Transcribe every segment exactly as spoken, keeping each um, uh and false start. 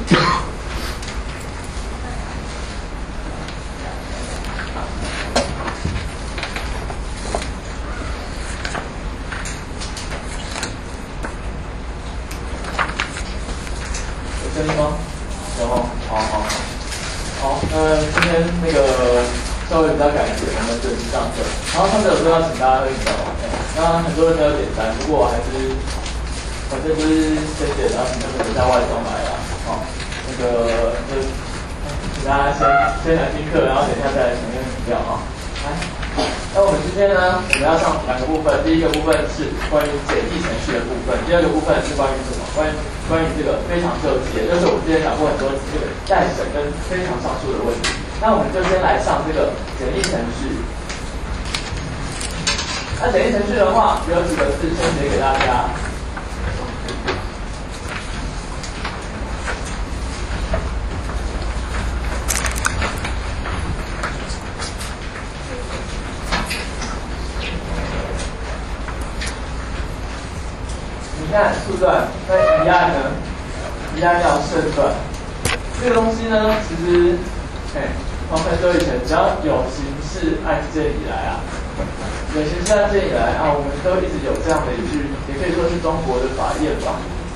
声音吗？有哦，好好好。好，那今天那个稍微比较感谢，我们准时上课。然后上课有时候要请大家喝饮料，那很多人都有点单，不过我还是反正就是先点，然后请他们留下外送来啦。好，那个就请大家先先来听课，然后等一下再来请用饮料啊。来。那我们今天呢，我们要上两个部分。第一个部分是关于简易程序的部分，第二个部分是关于什么？关于关于这个非常救济，也就是我们之前讲过很多次这个待审跟非常上诉的问题。那我们就先来上这个简易程序。那简易程序的话，有几个字先写给大家。你看诉状，那疑案呢？疑案要胜断。这个东西呢，其实，哎，从很久以前，只要有刑事案件以来啊，有刑事案件以来啊，我们都一直有这样的一句，也可以说是中国的法验吧。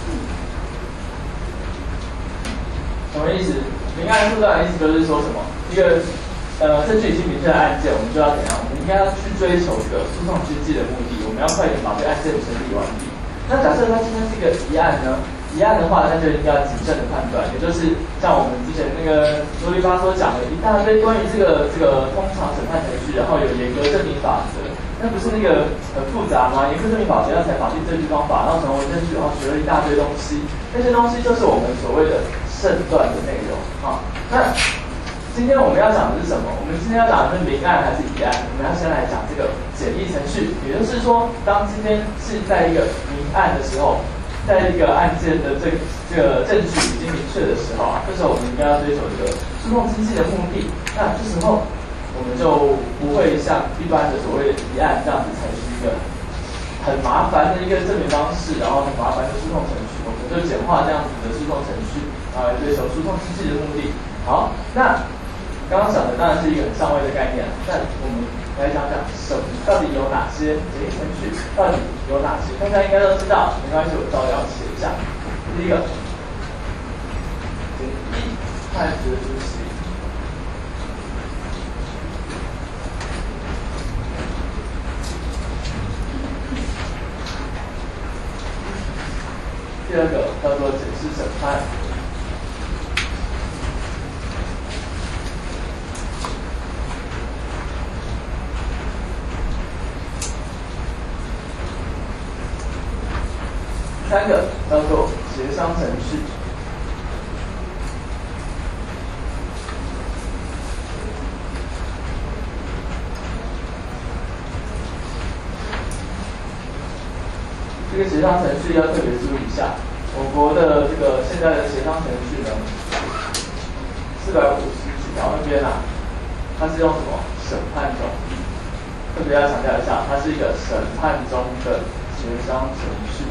什么意思？民案诉状的意思就是说什么？一个呃证据已经明确的案件，我们就要怎样？我们应该要去追求这个诉讼经济的目的，我们要快点把这个案件审理完毕。那假设它今天是一个疑案呢？疑案的话，那就应该要谨慎的判断，也就是像我们之前那个罗律发所讲的一大堆关于这个这个通常审判程序，然后有严格证明法则，那不是那个很复杂吗？严格证明法则要采法定证据方法，然后成为证据，然后学了一大堆东西，那些东西就是我们所谓的胜断的内容啊。那今天我们要讲的是什么？我们今天要讲的是民案还是疑案？我们要先来讲这个简易程序，也就是说，当今天是在一个民案的时候，在一个案件的这个这个证据已经明确的时候啊，这时候我们应该要追求一个诉讼经济的目的。那这时候我们就不会像一般的所谓的疑案这样子采取一个很麻烦的一个证明方式，然后很麻烦的诉讼程序，我们就简化这样子的诉讼程序，啊，来追求诉讼经济的目的。好，那刚刚讲的当然是一个很上位的概念，那我们来讲讲什么到底有哪些简易程序，到底有哪些？大家应该都知道，没关系，我照样写一下。第一个，简易判决书型。第二个叫做简式审判。三个叫做协商程序。这个协商程序要特别注意一下，我国的这个现在的协商程序呢，四百五十几条那边啊，它是用什么审判中？特别要强调一下，它是一个审判中的协商程序。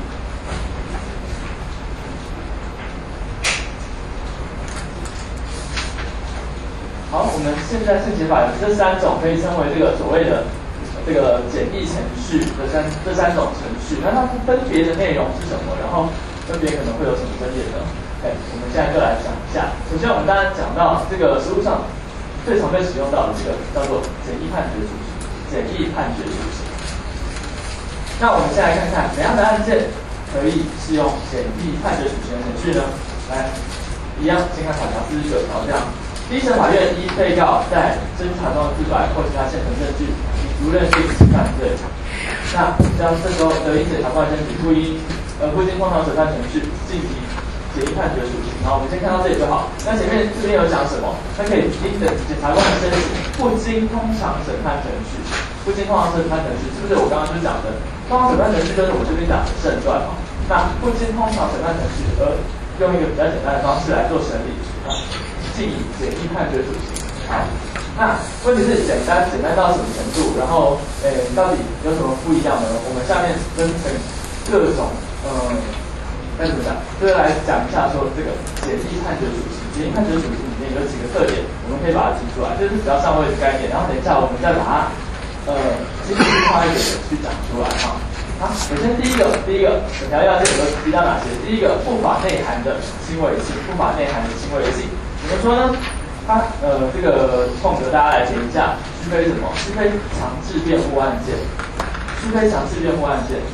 好，我们现在宪解法有这三种，可以称为这个所谓的这个简易程序的三这三种程序。那它分别的内容是什么？然后分别可能会有什么分别呢？哎，我们现在就来讲一下。首先，我们刚才讲到这个实务上最常被使用到的这个叫做简易判决书型。简易判决书型。那我们先来看看怎样的案件可以适用简易判决书型的程序呢？来，一样先看法条四十九条这样。第一审法院依被告在侦查中的自白或其他现成证据，以足认定其犯罪。那将这时候得以检察官申请不应呃不经通常审判程序进行简易判决书型。好，我们先看到这里就好。那前面这边有讲什么？它可以因着检察官的申请，不经通常审判程序，不经通常审判程序，是不是我刚刚就讲的？通常审判程序就是我这边讲的胜断嘛。那不经通常审判程序，而用一个比较简单的方式来做审理啊。进以简易判决书型。好，那问题是简单简单到什么程度？然后，诶，到底有什么不一样呢？我们下面分成各种嗯该怎么讲？就是来讲一下说这个简易判决属性。简易判决属性里面有几个特点，我们可以把它提出来，这是比较上位的概念。然后等一下我们再把它呃精细化一点的去讲出来哈。好，首先第一个，第一个本条要件有提到哪些？第一个，不法内涵的轻微性，不法内涵的轻微性，怎么说呢？它呃这个空格大家来填一下，区非什么？区非强制辩护案件，区非强制辩护案件。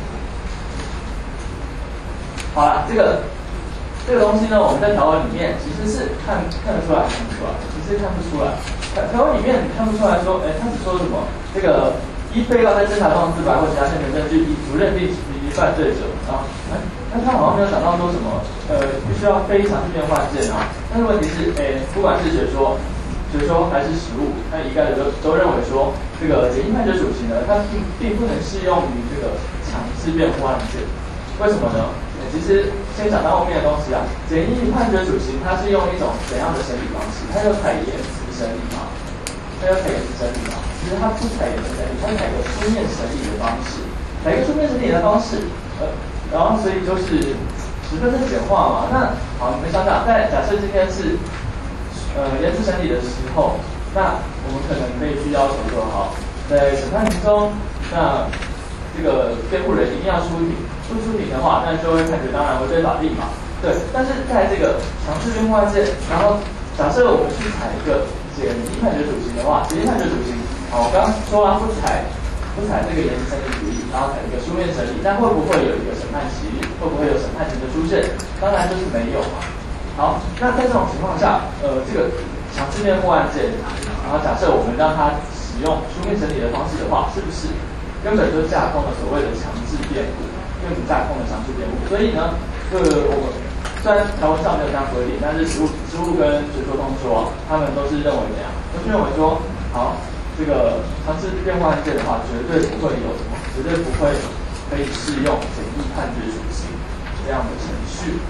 好了，这个这个东西呢，我们在条文里面其实是看看得出来，看不出来，其实看不出来。条文里面你看不出来说，哎，他只说什么？这个依被告在侦查中自白或其他现成证据，以不认定其犯罪者啊，哎，那他好像没有讲到说什么，呃，必须要非强制辩护案件啊。但是问题是，哎，不管是学说、学说还是实务，那一概的都都认为说，这个简易判决属性呢，它并并不能适用于这个强制辩护案件。为什么呢？其实先讲到后面的东西啊，简易判决属性它是用一种怎样的审理方式？它就采言辞审理嘛，它就采言辞审理嘛。其实它不采言辞审理，它采个书面审理的方式，采一个书面审理的方式，呃，然后所以就是十分的简化嘛。那好，你们想想，在假设今天是呃言辞审理的时候，那我们可能可以去要求说，好，在审判庭中，那这个辩护人一定要出庭。不出庭的话，那就会判决当然违背法令嘛。对，但是在这个强制辩护案件，然后假设我们去采一个简易判决属性的话，简易判决属性，好，我刚刚说了不采不采这个言辞审理主义，然后采一个书面审理，但会不会有一个审判期？会不会有审判庭的出现？当然就是没有嘛。好，那在这种情况下，呃，这个强制辩护案件，然后假设我们让它使用书面审理的方式的话，是不是根本就架空了所谓的强制辩护？因为不架空的强制辩护，所以呢，这个我们虽然条文上没有这样规定，但是实务、实务跟学说通说，他们都是认为怎样？都是认为说，好，这个强制辩护案件的话，绝对不会有什么，绝对不会可以适用简易判决属性这样的程序。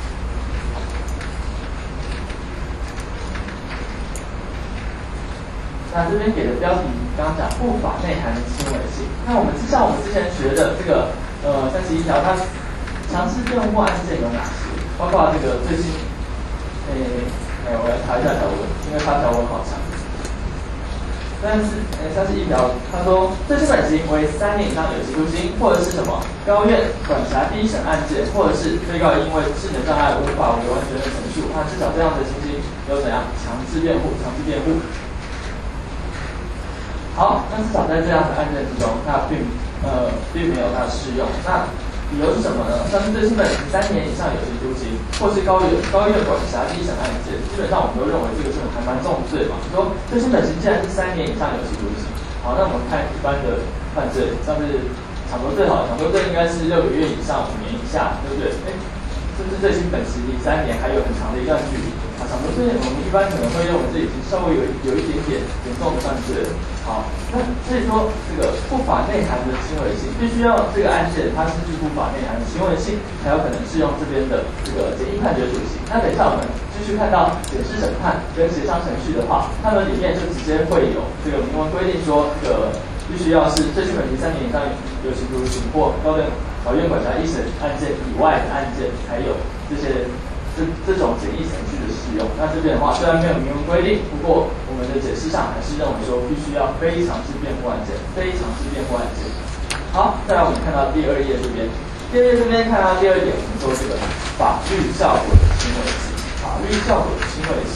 那这边给的标题刚刚讲不法内涵的轻微性，那我们像我们之前学的这个。呃，三十一条，它强制辩护案件有哪些？包括这个最新，诶，哎，我来查一下条文，因为它条文好长。但是，诶，三十一条，他说最轻本刑为三年以上有期徒刑，或者是什么高院管辖第一审案件，或者是被告因为智能障碍无法为完全的陈述，那至少这样的情形有怎样强制辩护？强制辩护。好，那至少在这样的案件之中，它并呃并没有它的适用。那理由是什么呢？像是最轻本刑三年以上有期徒刑，或是高院高院管辖第一审案件，基本上我们都认为这个是还蛮重罪嘛。说最轻本刑既然是三年以上有期徒刑，好，那我们看一般的犯罪，像是抢夺罪好，抢夺罪应该是六个月以上五年以下，对不对？哎，是不是最轻本刑离三年还有很长的一段距离？啊，抢夺罪我们一般可能会认为这已经稍微有有一点点严重的犯罪了。好，那所以说这个不法内涵的轻微性，必须要这个案件它是具不法内涵的轻微性，才有可能适用这边的这个简易判决属性。那等一下我们继续看到解释审判跟协商程序的话，它们里面就直接会有这个明文规定说，这个必须要是最轻本刑三年以上有期徒刑或高等法院管辖一审案件以外的案件，才有这些。这这种简易程序的适用，那这边的话虽然没有明文规定，不过我们的解释上还是认为说必须要非强制辩护案件，非强制辩护案件。好，再来我们看到第二页这边，第二页这边看到第二点，我们说这个法律效果的轻微性，法律效果的轻微性。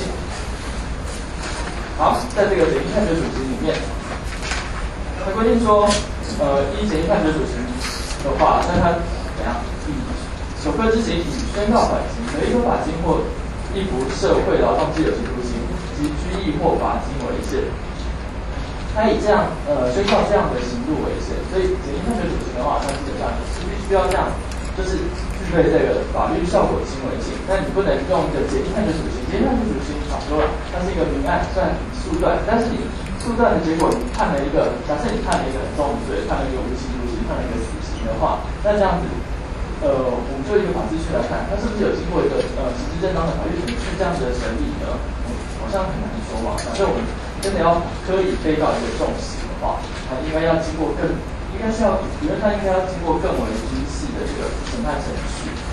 好，在这个简易判决属性里面，它规定说，呃，依简易判决属性的话，那它怎样？以首个之刑以宣告缓刑、可以处罚金或一服社会劳动之有期徒刑及拘役或罚金为限。他以这样呃宣告这样的刑度为限，所以简易判决属性的话，它基本上是必须要这样，就是具备这个法律效果轻微性。那你不能用一个简易判决属性，简易判决属性早说了，它是一个明案，虽然诉断，但是你诉断的结果，你判了一个，假设你判了一个很重的罪，判了一个无期徒刑，判了一个死刑的话，那这样子。呃，我们就一个法制区来看，它是不是有经过一个呃实质正当的法律程序这样子的审理呢？嗯，好像很难说嘛。假设我们真的要科以被告一个重刑的话，它应该要经过更，应该是要，理论上应该要经过更为精细的这个审判程序，然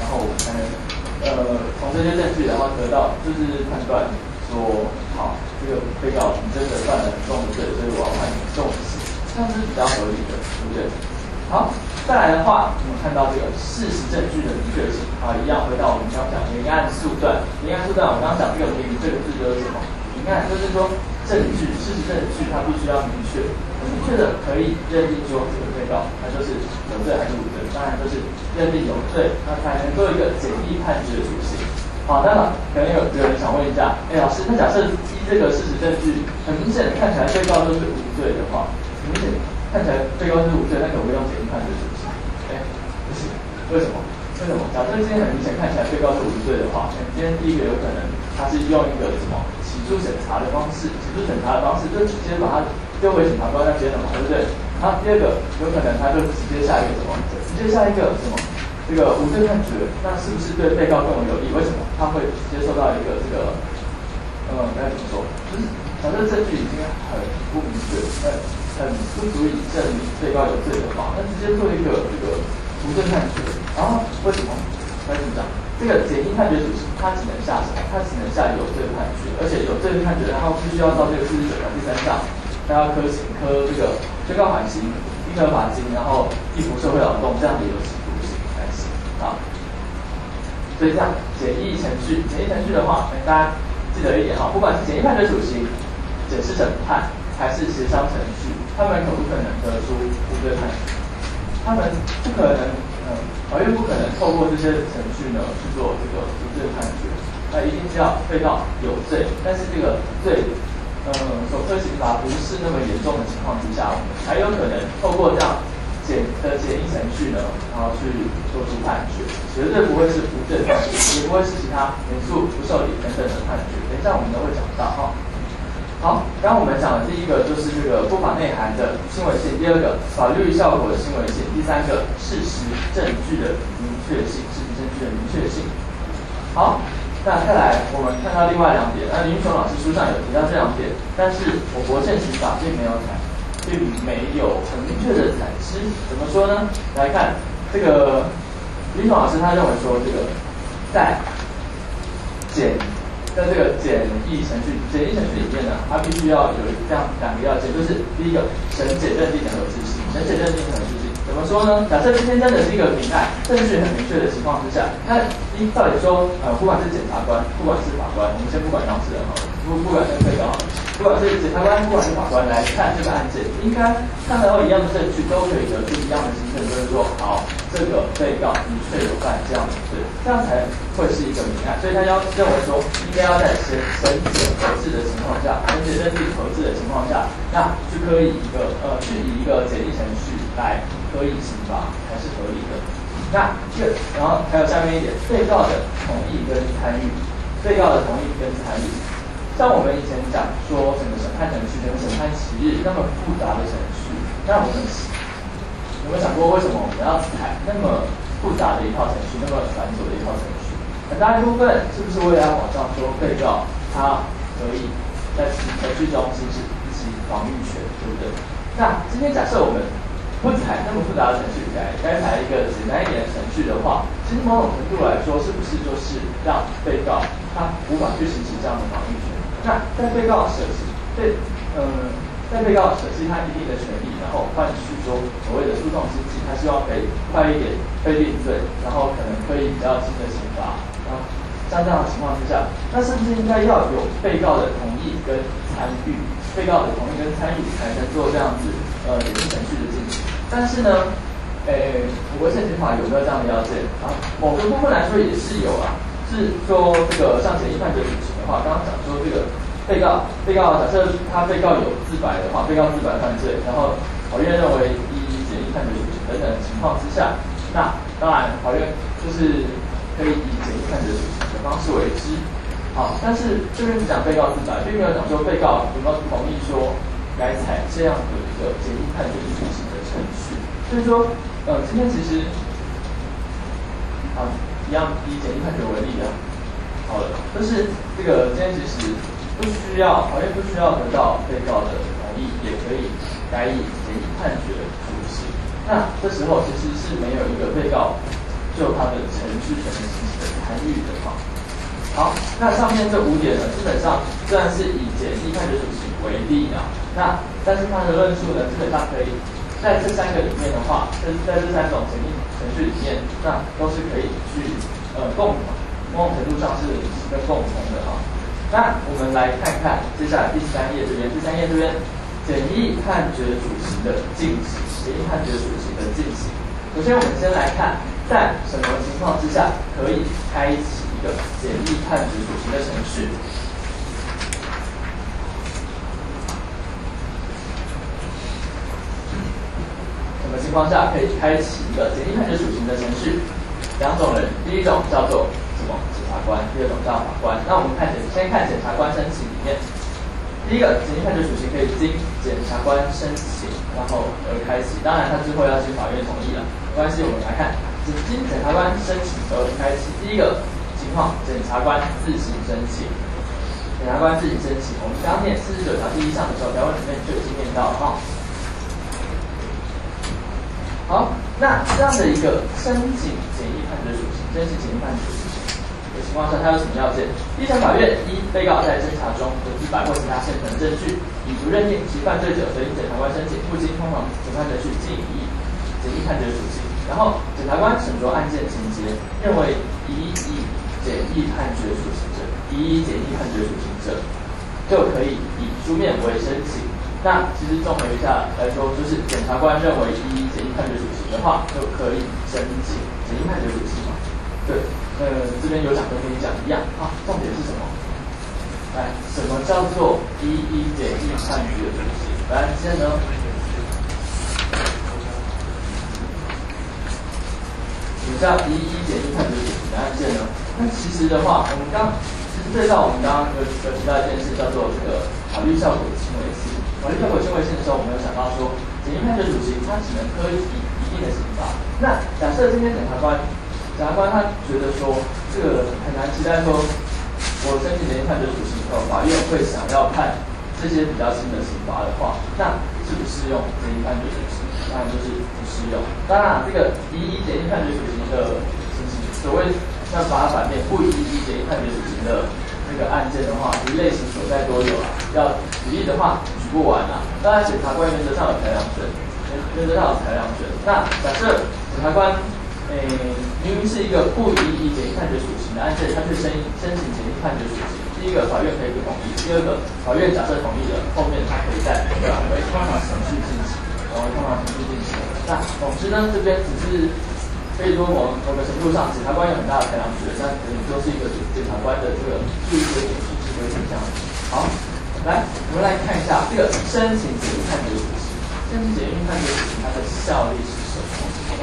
然后我们才能呃从这些证据，然后得到就是判断说，好，这个被告你真的犯了很重的罪，所以我要判你重刑，这样是比较合理的，对不对？好，再来的话，我们看到这个事实证据的明确性，好，一样回到我们刚刚讲明案诉断，明案诉断，我刚刚讲这个明这个字就是什么？明案就是说证据，事实证据它必须要明确，很明确的可以认定说这个被告他就是有罪还是无罪，当然就是认定有罪，那才能做一个简易判决的属性。好，那么可能有有人想问一下，哎，老师，那假设依这个事实证据很明显的看起来被告就是无罪的话，很明显看起来被告是无罪，那可不可以用简易判决属性？哎，不行，为什么？为什么？假设今天很明显看起来被告是无罪的话，今天第一个有可能他是用一个什么起诉审查的方式，起诉审查的方式就直接把他丢回检察官那边了嘛，对不对？然后第二个有可能他就直接下一个什么？直接下一个什么？这个无罪判决，那是不是对被告更有利？为什么他会接受到一个这个，嗯，该怎么说？就是假设证据已经很不明确，很很不足以证明被告有罪的话，那直接做一个这个无罪判决。然后为什么？该怎么讲？这个简易判决属性，它只能下什么？它只能下有罪判决，而且有罪判决，然后必须要到这个事实审查第三项，它要科刑科这个最高缓刑、应得罚金，然后易服社会劳动这样的有期徒刑才行啊。所以这样简易程序，简易程序的话，大家记得一点哈，不管是简易判决属性、检视审判还是协商程序，他们可不可能得出无罪判决？他们不可能。嗯，法院不可能透过这些程序呢去做这个无罪判决，那一定是要被告有罪，但是这个罪，嗯，所科刑罚不是那么严重的情况之下，我们才有可能透过这样简的简易程序呢，然后去做出判决，绝对不会是无罪判决，也不会是其他免诉、不受理等等的判决。等一下我们都会讲到哈。好，刚刚我们讲的第一个就是这个不法内涵的新闻性，第二个法律效果的新闻性，第三个事实证据的明确性，事实证据的明确性。好，那再来我们看到另外两点，那林玉雄老师书上有提到这两点，但是我国现行法并没有采，并没有很明确的采知。怎么说呢？来看这个林玉雄老师他认为说，这个在检在这个简易程序、简易程序里面呢，它必须要有这样两个要件，就是第一个，审检认定很有自信，审检认定很有自信。怎么说呢？假设今天真的是一个明案，证据很明确的情况之下，那依照理说，呃，不管是检察官，不管是法官，我们先不管当事人哈，不不管是被告，不管是检察官，不管是法官来看这个案件，应该看到一样的证据，都可以得出一样的心证，就是说，好，这个被告的确有犯这样的罪，这样才会是一个明案。所以他要认为说，应该要在审审检合致的情况下，审检认定合致的情况下，那就可以一个呃，去以一个简易程序来可以刑罚才是合理的。那这然后还有下面一点，被告的同意跟参与，被告的同意跟参与。像我们以前讲说，整个审判程序、整个审判期日那么复杂的程序，那我们有没有想过，为什么我们要采那么复杂的一套程序，那么繁琐的一套程序？很大一部分是不是为了要保障说被告他可以在程序中行使其防御权，对不对？那今天假设我们不采那么复杂的程序，改该采一个简单一点的程序的话，其实某种程度来说，是不是就是让被告他无法去行使这样的防御权？那在被告舍弃对嗯，在被告舍弃他一定的权利，然后换取说所谓的诉讼经济，他希望可以快一点被定罪，然后可能可以比较轻的刑罚，然后像这样的情况之下，那是不是应该要有被告的同意跟参与？被告的同意跟参与才能做这样子呃简易程序的进行。但是呢，诶，我国现行法有没有这样的要件啊？某个部分来说也是有啊，是说这个像简易判决属性的话，刚刚讲说这个被告被告假设他被告有自白的话，被告自白犯罪，然后法院认为依简易判决属性等等的情况之下，那当然法院就是可以以简易判决属性的方式为之。好，但是这边只讲被告自白，并没有讲说被告有没有同意说该采这样的一个简易判决属性的程序。所以说，呃，今天其实，啊，一样以简易判决为例啊，好了，就是这个今天其实不需要法院不需要得到被告的同意，也可以改以简易判决的属性。那这时候其实是没有一个被告就他的程序权的行使的参与的话。好，那上面这五点呢，基本上虽然是以简易判决属性为例啊，那但是它的论述呢，基本上可以在这三个里面的话，就是在这三种简易程序里面，那都是可以去呃共某种程度上是跟共通的啊。那我们来看看接下来第三页这边，第三页这边简易判决属性的进行，简易判决属性的进行。首先我们先来看，在什么情况之下可以开启一个简易判决属性的程序。什么情况下可以开启一个简易判决属性的程序？两种人，第一种叫做什么？检察官，第二种叫法官。那我们看检，先看检察官申请里面，第一个简易判决属性可以经检察官申请，然后而开启。当然，他之后要经法院同意了，没关系。我们来看，经检察官申请而开启。第一个情况，检察官自行申请。检察官自行申请，我们刚念四十九条第一项的时候，条文里面就已经念到了哈。好，那这样的一个申请简易判决属性，申请简易判决属性的情况下，它有什么要件？地方法院一，被告在侦查中有自白或其他现成证据，已不认定其犯罪者，所以检察官申请不经通常审判程序进以简易判决属性。然后检察官审酌案件情节，认为已以简易判决属性者，已以简易判决属性者，就可以以书面为申请。那其实综合一下来说，就是检察官认为依简易判决属性的话，就可以申请简易判决属性嘛。对，呃，这边有讲跟跟你讲一样啊。重点是什么？来，什么叫做依依简易判决属性？来，现在呢？什么叫依依简易判决属性的案件呢？那其实的话，我们刚其实对照我们刚刚有有提到一件事，叫做这个法律效果轻微性。法律效果轻微性的时候，我们有想到说，简易判决属性它只能科以一定的刑罚。那假设今天检察官，检察官他觉得说，这个很难期待说，我申请简易判决属性以后，法院会想要判这些比较轻的刑罚的话，那适不适用简易判决属性？当然就是不适用。当然，这个依依简易判决属性的情形，所谓要把它反面，不依依简易判决属性的这个案件的话，其实类型所在都有啊。要举例的话，举不完啊。当然，检察官原则上有裁量权，原则上有裁量权。那假设检察官，诶，明明是一个不依依简易判决属性的案件，他去申申请简易判决属性。第一个，法院可以不同意；第二个，法院假设同意了，后面他可以再转为通常程序进行，转为通常程序进行。那总之呢，这边只是可以说某某个程度上，检察官有很大的裁量权，但可能就是一个检察官的这个注意的点是指挥倾向。好，来，我们来看一下这个申请简易判决属性。申请简易判决属性它的效力是什么？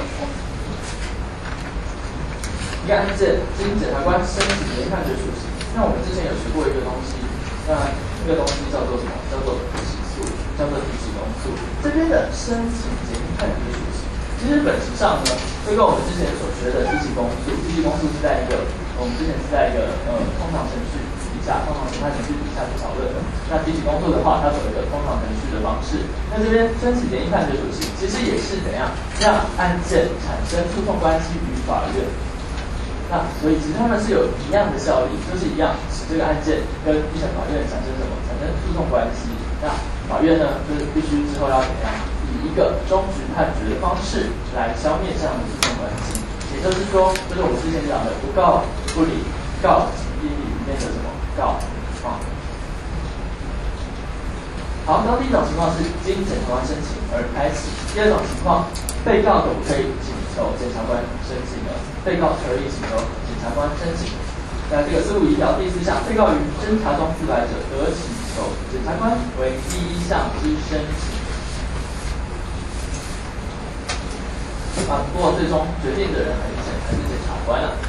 一个案件经检察官申请简易判决属性，那我们之前有学过一个东西，那这个东西叫做什么？叫做起诉，叫做提起公诉。这边的申请简易判决属性，其实本质上呢，就跟我们之前所学的提起公诉，提起公诉是在一个我们之前是在一个呃通常程序底下，通常审判程序底下去讨论的。那提起公诉的话，它走一个通常程序的方式。那这边申请简易判决属性，其实也是怎样让案件产生诉讼关系与法院。那所以其实他们是有一样的效力，就是一样使这个案件跟一审法院产生什么？产生诉讼关系。那法院呢，就是必须之后要怎样？以一个终局判决的方式来消灭这样的诉讼关系。也就是说，就是我们之前讲的不告不理，告依理里面的什么告啊？好，那第一种情况是经检察官申请而开启。第二种情况，被告可不可以请求检察官申请呢？被告可以请求检察官申请。那这个四五一条第四项，被告于侦查中自白者，得请求检察官为第一项之申请。啊，不过最终决定的人很明显还是检察官了。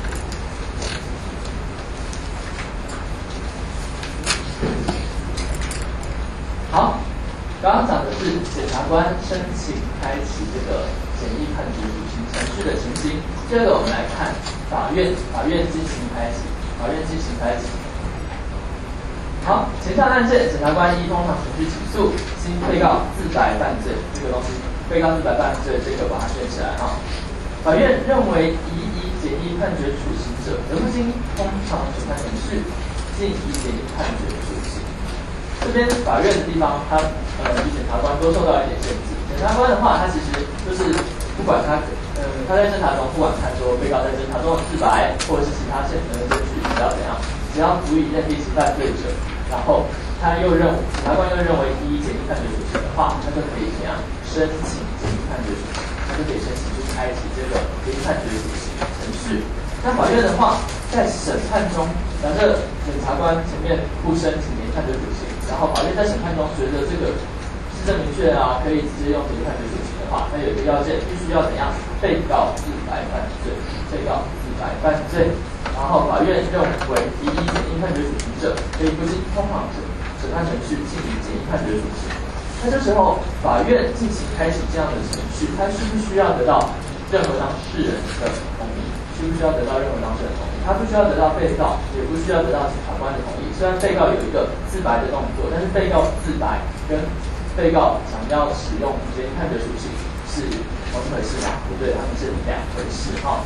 好，刚刚讲的是检察官申请开启这个简易判决属性程序的情形。第二个，我们来看法院，法院进行开启，法院进行开启。好，前项案件，检察官依通常程序起诉，经被告自白犯罪，这个东西，被告自白犯罪，这个把它圈起来哈。法院认为已以简简易判决处刑者，得不经通常审判程序，进移简易判决处刑。这边法院的地方，它呃比检察官都受到一点限制。检察官的话，他其实就是不管他呃他在侦查中，不管看说被告在侦查中的自白，或者是其他现成的证据，只要怎样，只要足以认定其犯罪者，然后他又认为检察官又认为第一简易判决处刑的话，他就可以怎样申请简易判决处刑，他就可以申请去开启这个简易判决处刑程序。那法院的话，在审判中，假设检察官前面不申请简易判决处刑，然后法院在审判中觉得这个事证明确啊，可以直接用简易判决处刑的话，那有一个要件，必须要怎样？被告自白犯罪，被告自白犯罪，然后法院认为第一简易判决处刑者可以不经通常审审判程序进行简易判决处刑。那这时候法院进行开启这样的程序，他需不需要得到任何当事人的同意？需不需要得到任何当事人的同意？他不需要得到被告，也不需要得到检察官的同意。虽然被告有一个自白的动作，但是被告自白跟被告想要使用简易判决处刑是同一回事吗？不对，他们是两回事哈。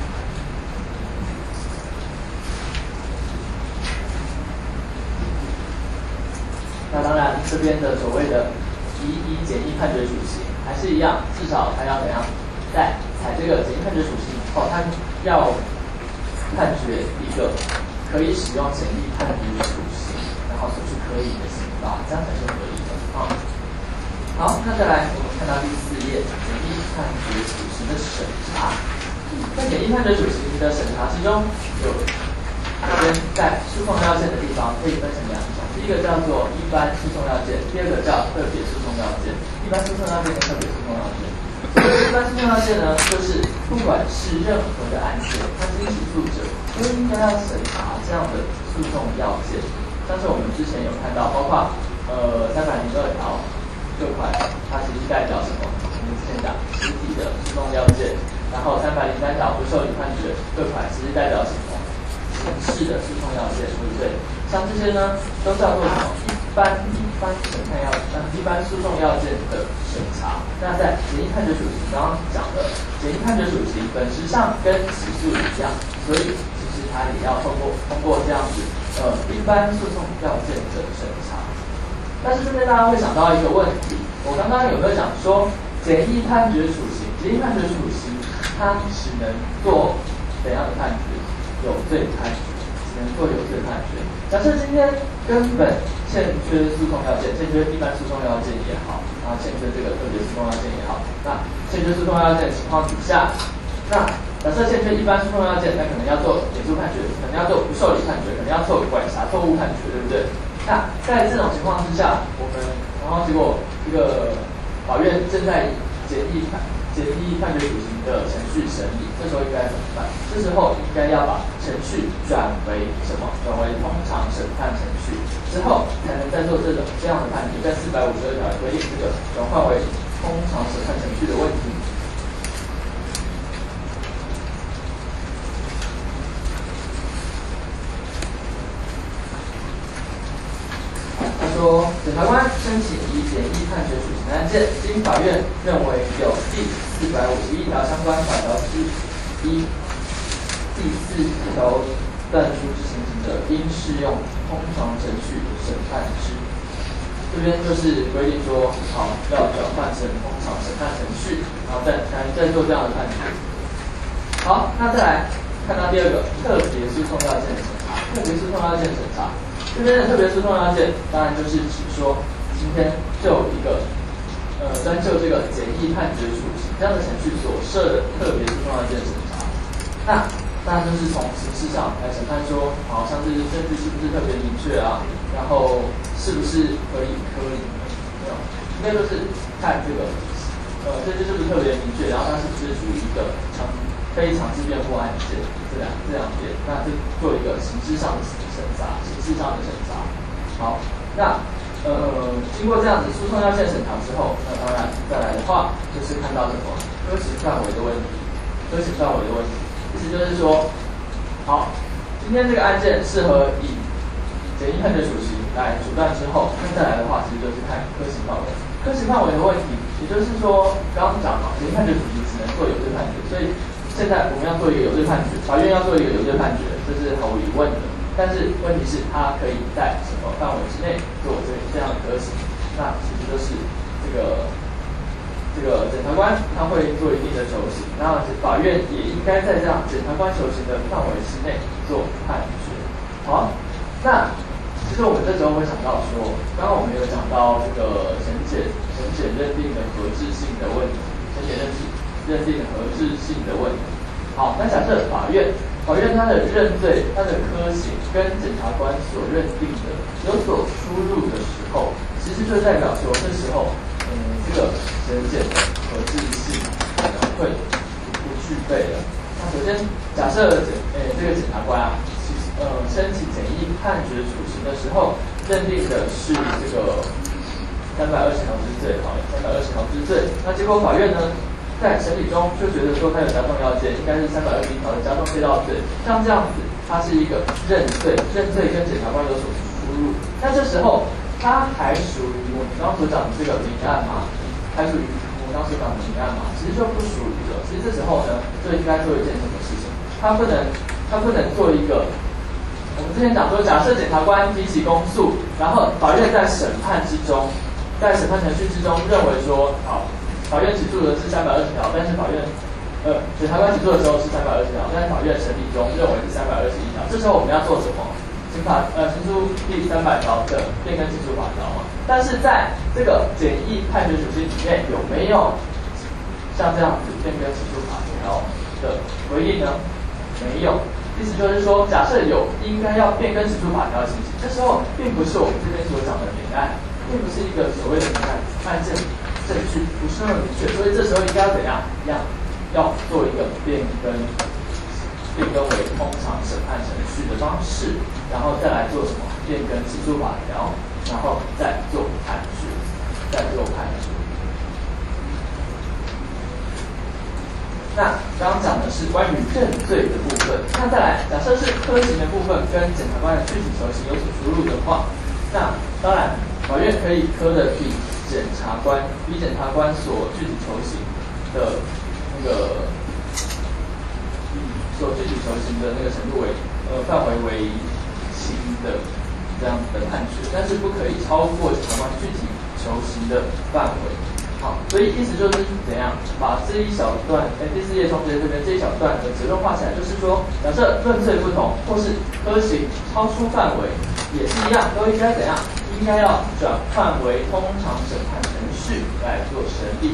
那当然，这边的所谓的提移简易判决处刑还是一样，至少他要怎样，在采这个简易判决处刑后，他要判决一个可以使用简易判决处刑，然后做出可以的刑罚，这样才是合理的啊。好，那再来我们看到第四页，简易判决处刑的审查。在简易判决处刑的审查之中，有首先在诉讼要件的地方可以分成两种，第一个叫做一般诉讼要件，第二个叫特别诉讼要件。一般诉讼要件跟特别诉讼要件。一般诉讼要件呢，就是不管是任何的案件，它经起诉者都应该要审查这样的诉讼要件。像是我们之前有看到，包括呃三百零二条这块，它其实代表什么？我们之前讲实体的诉讼要件，然后三百零三条不受理判决这块，其实代表什么？刑事的诉讼要件，对不对？像这些呢，都叫做什么？一般一般审判要呃一般诉讼要件的审查。那在简易判决处刑刚刚讲的，简易判决处刑本质上跟起诉一样，所以其实它也要通过通过这样子呃一般诉讼要件的审查。但是这边大家会想到一个问题，我刚刚有没有讲说简易判决处刑？简易判决处刑它只能做怎样的判决？有罪判决，只能做有罪判决。假设今天根本欠缺诉讼要件，欠缺一般诉讼要件也好，然后欠缺这个特别诉讼要件也好，那欠缺诉讼要件的情况底下，那假设欠缺一般诉讼要件，那可能要做免诉判决，可能要做不受理判决，可能要做管辖错误判决，对不对？那在这种情况之下，我们然后结果这个法院正在简易判简易判决处刑的程序审理，这时候应该怎么办？这时候应该要把程序转为什么？转为通常审判程序之后，才能再做这种这样的判决。在四百五十二条规定，这个转换为通常审判程序的问题。他说，检察官申请以简易判决处刑案件，经法院认为有第四百五十一条相关法条之一、第四条但书之情形者，应适用通常程序审判之。这边就是规定说，好，要转换成通常审判程序，然后再才再做这样的判决。好，那再来看到第二个特别诉讼要件审查。特别诉讼要件审查。这边的特别诉讼要件，当然就是指说，今天就有一个，呃，专就这个简易判决处刑这样的程序所设的特别诉讼要件审查。那当然就是从形式上来审判说，好像是证据是不是特别明确啊，然后是不是可以科理，没有，应该就是看这个，呃，证据是不是特别明确，然后它是不是属于一个常非常自辩护案件这两这两点，那就做一个形式上的审查，形式上的审查。好，那呃经过这样子诉讼要件审查之后，那当然再来的话就是看到什么科刑范围的问题，科刑范围的问题，意思就是说，好，今天这个案件适合以简易判决处刑来处断之后，那再来的话其实就是看科刑范围，科刑范围的问题，也就是说刚刚讲嘛，简易判决处刑只能做有罪判决，所以这现在我们要做一个有罪判决，法院要做一个有罪判决，这是毫无疑问的。但是问题是，它可以在什么范围之内做这这样的科刑？那其实就是这个这个检察官他会做一定的求刑，那法院也应该在这样检察官求刑的范围之内做判决。好，那其实我们这时候会想到说，刚刚我们有讲到这个审检审检认定的合致性的问题，审检认定认定的合致性的问题。好，那假设法院。法院它的认罪、它的科刑跟检察官所认定的有所出入的时候，其实就代表说，这时候，嗯，这个审检的合致性可能会不具备了。那首先，假设检，诶，这个检察官啊，其实呃申请简易判决处刑的时候，认定的是这个三百二十条之罪，好，三百二十条之罪。那结果法院呢？在审理中就觉得说它有加重要件，应该是三百二十一条的加重窃盗罪，像这样子，它是一个认罪，认罪跟检察官有所出入。那这时候它还属于我们刚刚所讲的这个明案吗？还属于我们刚刚所讲的明案吗？其实就不属于了。其实这时候呢，就应该做一件什么事情？它不能，它不能做一个。我们之前讲说，假设检察官提起公诉，然后法院在审判之中，在审判程序之中认为说，好。法院起诉的是三百二十条，但是法院，呃，检察官起诉的时候是三百二十条，但是法院审理中认为是三百二十一条。这时候我们要做什么？刑法呃，刑诉第三百条的变更起诉法条嘛。但是在这个简易判决属性里面有没有像这样子变更起诉法条的回应呢？没有。意思就是说，假设有应该要变更起诉法条的情形，这时候并不是我们这边所讲的明案，并不是一个所谓的明案案件。证据不是那么明确，所以这时候应该要怎样？一样要做一个变更，变更为通常审判程序的方式，然后再来做什么？变更起诉法条，然后再做判决，再做判决。那刚刚讲的是关于认罪的部分，那再来，假设是科刑的部分跟检察官的具体求刑有所出入的话，那当然法院可以科的比。检察官比检察官所具体求刑的那个，所具体求刑的那个程度为呃范围为轻的这样子的判决，但是不可以超过检察官具体求刑的范围。好，所以意思就是怎样把这一小段，哎，第四页中间这边这一小段的结论画起来，就是说，假设论罪不同，或是科刑超出范围，也是一样，都应该怎样？应该要转换为通常审判程序来做审理。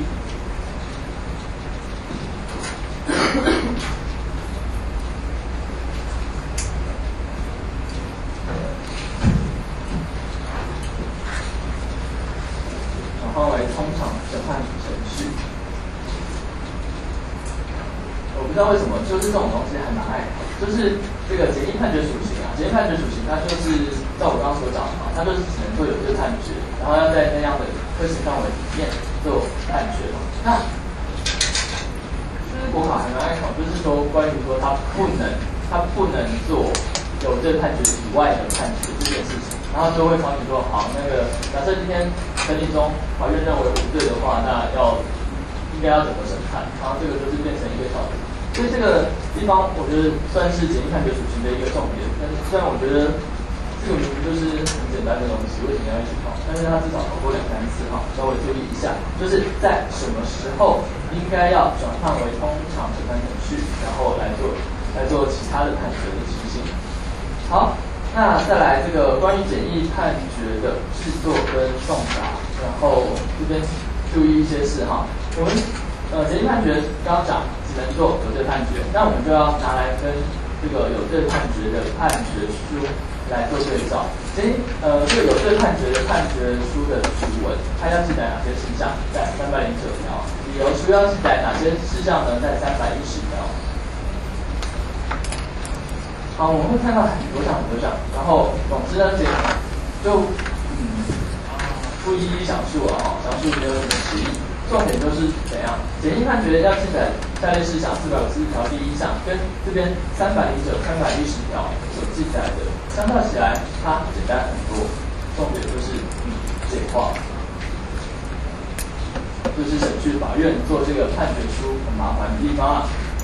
转换为通常审判程序。我不知道为什么，就是这种东西还蛮爱考，就是这个简易判决属性啊，简易判决属性，它就是照我刚刚所讲的嘛，它就是只能做有罪判决，然后要在那样的科刑范围里面做判决嘛。那就是国考还蛮爱考，就是说关于说它不能，它不能做有罪判决以外的判决这件事情，然后就会考你说，好，那个假设今天审理中法院认为无罪的话，那要应该要怎么审判？然后这个就是变成一个小。所以这个地方，我觉得算是简易判决属性的一个重点。但是虽然我觉得这个明明就是很简单的东西，为什么要一直考？但是它至少考过两三次哈，稍微注意一下，就是在什么时候应该要转换为通常审判程序，然后来做来做其他的判决的执行。好，那再来这个关于简易判决的制作跟送达，然后这边注意一些事哈。我们呃简易判决刚刚讲。能做有罪判决，那我们就要拿来跟这个有罪判决的判决书来做对照。诶，呃，这个有罪判决的判决书的主文，它要记载哪些事项？在三百零九条。理由书要记载哪些事项呢？在三百一十条。好，我们会看到很多项很多项，然后总之呢，这就嗯不一一详述了哈，详述没有什么歧义。重点就是怎样？简易判决要记载下列事项，四百五十四条第一项跟这边三百零九、三百一十条所记载的相较起来，它简单很多。重点就是嗯简化，就是省去法院做这个判决书很麻烦的地方啊。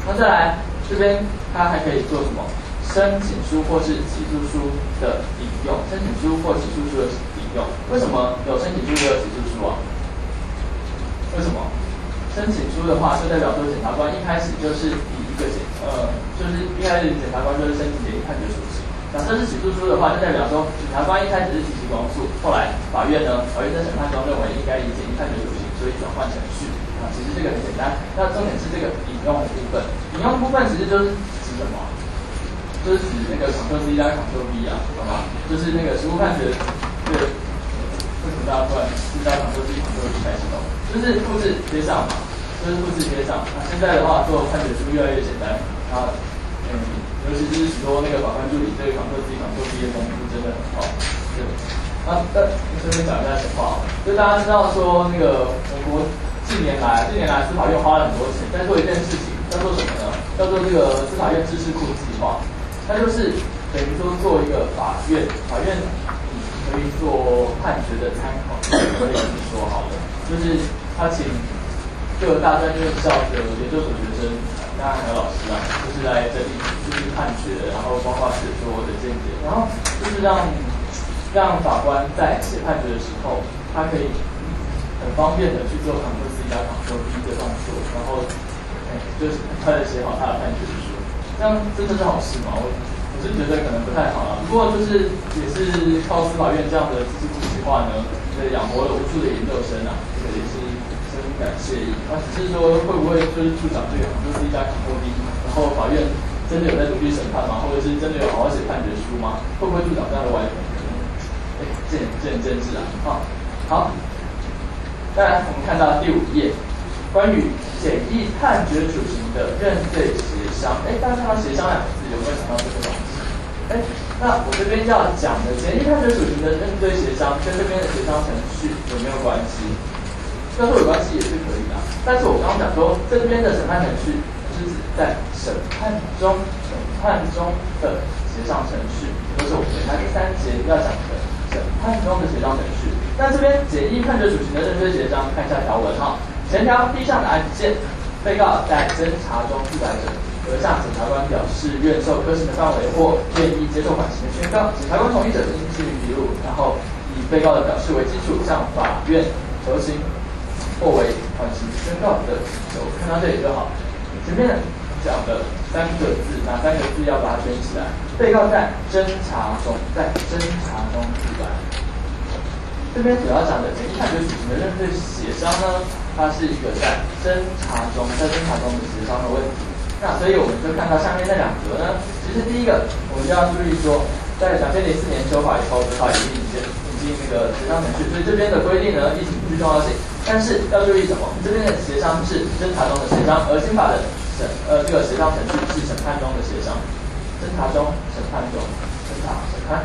那再来这边它还可以做什么？申请书或是起诉书的引用，申请书或起诉书的引用，为什么有申请书也有起诉书啊？为什么？申请书的话，就代表说检察官一开始就是以一个检呃，就是一开始检察官就是申请简易判决处刑。假设是起诉书的话，就代表说检察官一开始是提起公诉，后来法院呢，法院在审判中认为应该以简易判决处刑，所以转换程序。啊，其实这个很简单。那重点是这个引用部分，引用部分其实就是指什么？就是指那个 Ctrl C 加 Ctrl V 啊，好吗？就是那个实务判决，这个为什么大家突然知道 Ctrl C Ctrl V 开始动？就是复制贴上嘛，就是复制贴上。那现在的话，做判决书越来越简单啊，嗯，尤其是许多那个法官助理对 Ctrl C Ctrl V 的功夫真的很好。对，啊，那顺便讲一下闲话，就大家知道说那个我国近年来，近年来司法院花了很多钱在做一件事情，叫做什么呢？叫做这个司法院知识库计划。它就是等于说做一个法院，法院可以做判决的参考，可以这么说好了。就是他请各大专院校的研究所学生，当然还有老师啊，就是来整理就是判决，然后包括写作的见解，然后就是让让法官在写判决的时候，他可以很方便的去做 Ctrl C 加 Ctrl V 的动作，然后哎就是很快的写好他的判决书。这样真的是好事吗？我我是觉得可能不太好啦。不过就是也是靠司法院这样的知识库计划呢，对养活了无数的研究生啊，这个也是深感谢意。那只是说会不会就是助长这个Ctrl C加Ctrl V，然后法院真的有在努力审判吗？或者是真的有好好写判决书吗？会不会助长这样的歪风？哎，见见仁见智啊。好，好，再来我们看到第五页，关于简易判决处刑的认罪协商。哎，大家看到协商两个字，有没有想到这个东西？哎，那我这边要讲的简易判决处刑的认罪协商，跟这边的协商程序有没有关系？要说有关系也是可以的，但是我刚刚讲说，这边的审判程序是指在审判中、审判中的协商程序，也就是我们等下第三节要讲的审判中的协商程序。那这边简易判决处刑的认罪协商，看一下条文哈。前条第一项的案件，被告在侦查中自白者，而向检察官表示愿受科刑的范围或愿意接受缓刑的宣告，检察官同意者应记于笔录，然后以被告的表示为基础，向法院求刑或为缓刑宣告的请求。看到这里就好。前面讲的三个字，哪三个字要把它圈起来？被告在侦查中，在侦查中自白。这边主要讲的简易判决处刑的认罪协商呢，它是一个在侦查中，在侦查中的协商的问题。那所以我们就看到下面那两格呢，其实第一个我们就要注意说，在两千零四年修法以后，的话已经引进引进那个协商程序，所以这边的规定呢一直不具重要性。但是要注意什么？这边的协商是侦查中的协商，而刑法的审呃这个协商程序是审判中的协商，侦查中、审判中、侦查、审判。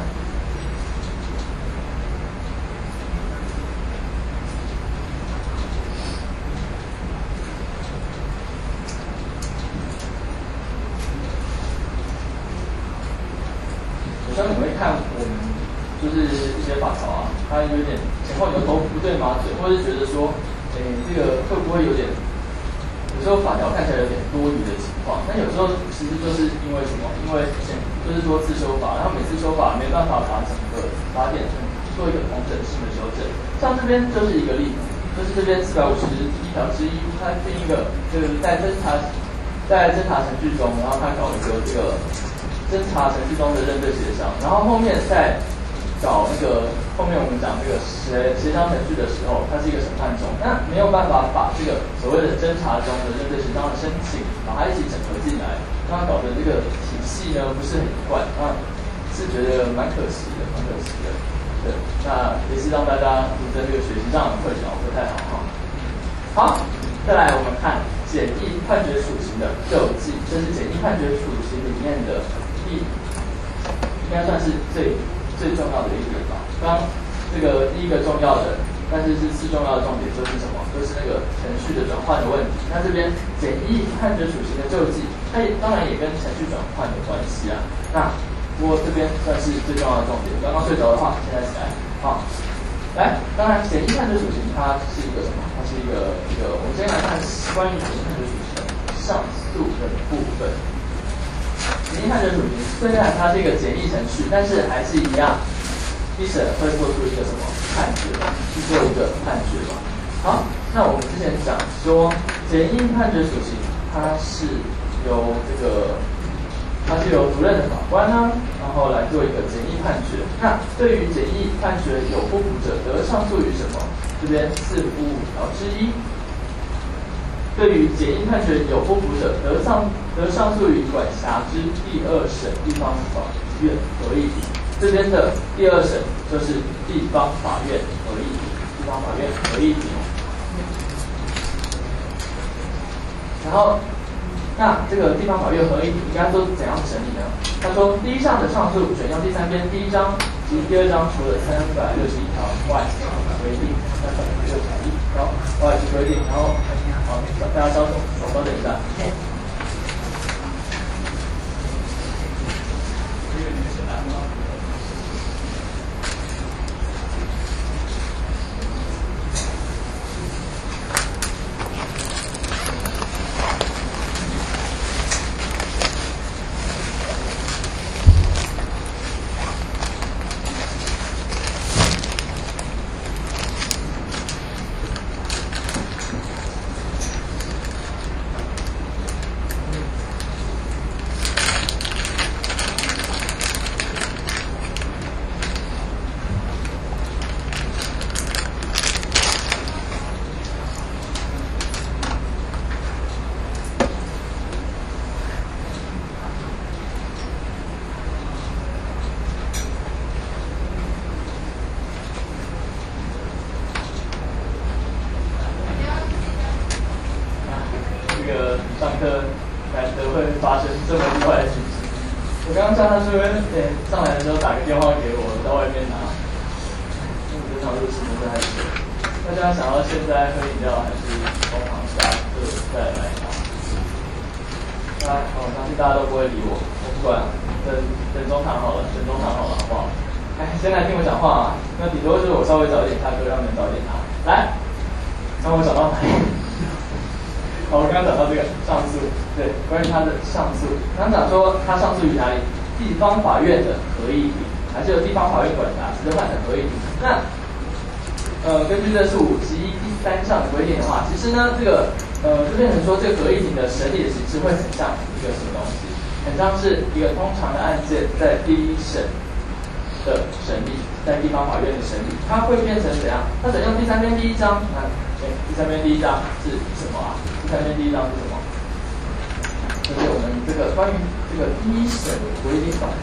所以你会看我们就是一些法条啊，它有点前后牛头不对马嘴，或是觉得说，诶、欸，这个会不会有点，有时候法条看起来有点多余的情况。那有时候其实就是因为什么？因为前就是多次修法，然后每次修法没办法把整个法典做一个同整性的修正。像这边就是一个例子，就是这边四百五十一条之一，它定一个就是在侦查在侦查程序中，然后它搞一个这个。侦查程序中的认罪协商，然后后面在找那个后面我们讲这个协协商程序的时候，它是一个审判中，那没有办法把这个所谓的侦查中的认罪协商的申请，把它一起整合进来，那搞得这个体系呢不是很一贯，那是觉得蛮可惜的，蛮可惜的。对，那也是让大家读在这个学习上的困扰不太好哈。好，再来我们看简易判决处刑的救济，这是简易判决处刑里面的。应该算是最最重要的一点吧。刚这个第一个重要的，但是是次重要的重点就是什么？就是那个程序的转换的问题。那这边简易判决处刑的救济，它也当然也跟程序转换有关系啊。那不过这边算是最重要的重点。刚刚睡着的话，现在起来。好，来，当然简易判决处刑它是一个什么？它是一个一个，我们先来看关于简易判决处刑的实上诉的部分。简易判决属性虽然它是一个简易程序，但是还是一样，一审会做出一个什么判决，去做一个判决嘛。好，那我们之前讲说，简易判决属性，它是由这个，它是由主任的法官呢，然后来做一个简易判决。那对于简易判决有不服者，得上诉于什么？这边四五五条之一。对于简易判决有不服者，得上得上诉于管辖之第二审地方法院合议庭。这边的第二审就是地方法院合议庭，地方法院合议庭。然后，那这个地方法院合议庭应该都怎样整理呢？他说，第一项的上诉准用第三编第一章及第二章除了三百六十一条外规定，三百六十一条外之规定，然后。好，大家稍等，稍等一下。这个你们写完了吗？上来的时候打个电话给我，到外面拿。因为这场路程真的太久。大家想要现在喝饮料还是中堂下课再来拿？那我相信大家都不会理我，我不管，等等中堂好了，等中堂好了，好不好？哎，先来听我讲话啊。那顶多就是我稍微早一点下课，让你们早一点拿。来，让我讲到哪里？好，我刚刚讲到这个上诉，对，关于他的上诉，刚刚讲说他上诉于哪里？地方法院的合议庭，还是由地方法院管辖执政办的合议庭。那呃，根据这十五之一第三项的规定的话，其实呢，这个呃就变成说，这个合议庭的审理的形式会很像一个什么东西？很像是一个通常的案件在第一审的审理，在地方法院的审理，它会变成怎样？它只用第三编第一章，那哎，第三编第一章是什么啊？第三编第一章是什么？就是我们这个关于这个第一审的规定吧。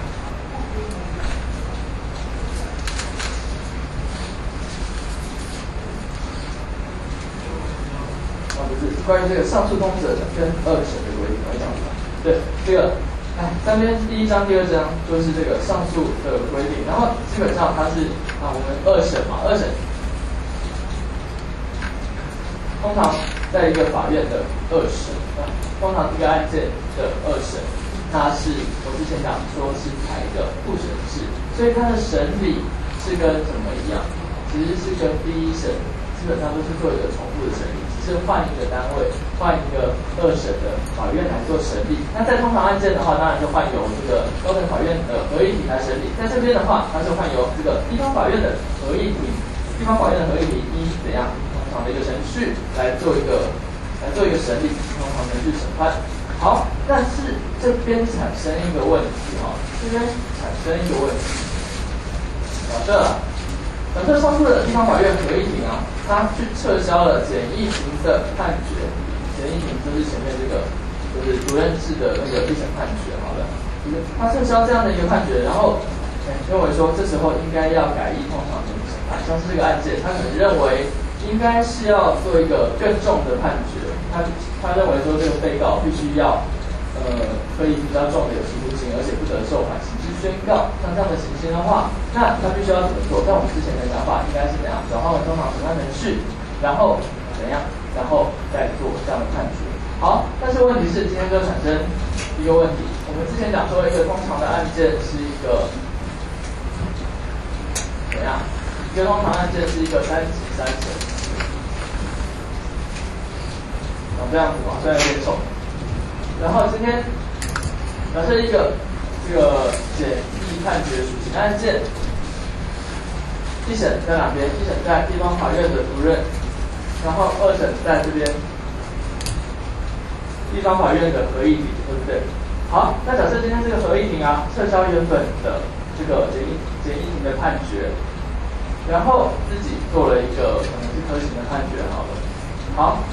啊，不是关于这个上诉通则的跟二审的规定，我讲什么？对，这个，哎，三边第一章、第二章就是这个上诉的规定，然后基本上它是啊，我们二审嘛，二审通常在一个法院的二审。通常一个案件的二审，它是我之前讲说是采一个复审制，所以它的审理是跟什么一样？其实是跟第一审基本上都是做一个重复的审理，只是换一个单位，换一个二审的法院来做审理。那在通常案件的话，当然就换由这个高等法院的合议庭来审理。在这边的话，它是换由这个地方法院的合议庭，地方法院的合议庭依怎样通常的一个程序来做一个。来做一个审理，通常程序审判。好，但是这边产生一个问题哈，这边产生一个问题。假设，假设上诉的地方法院合议庭啊，他去撤销了简易庭的判决，简易庭就是前面这个，就是主任制的那个一审判决，好了，他撤销这样的一个判决，然后认为说这时候应该要改以通常程序审判，像是这个案件，他可能认为应该是要做一个更重的判决。他他认为说这个被告必须要，呃，可以比较重的有期徒刑，而且不得受缓刑之宣告。像这样的情形的话，那他必须要怎么做？在我们之前的讲法应该是怎样？转换为通常审判程序，然后怎样？然后再做这样的判决。好，但是问题是今天就产生一个问题，我们之前讲说一个通常的案件是一个怎样？一个通常案件是一个三级三审。这样子嘛，虽然有点丑， 然后今天假设一个这个简易判决属刑案件，一审在哪边？一审在地方法院的主任，然后二审在这边地方法院的合议庭，对不对？好，那假设今天这个合议庭啊，撤销原本的这个简易简易庭的判决，然后自己做了一个可能是科刑的判决，好了，好，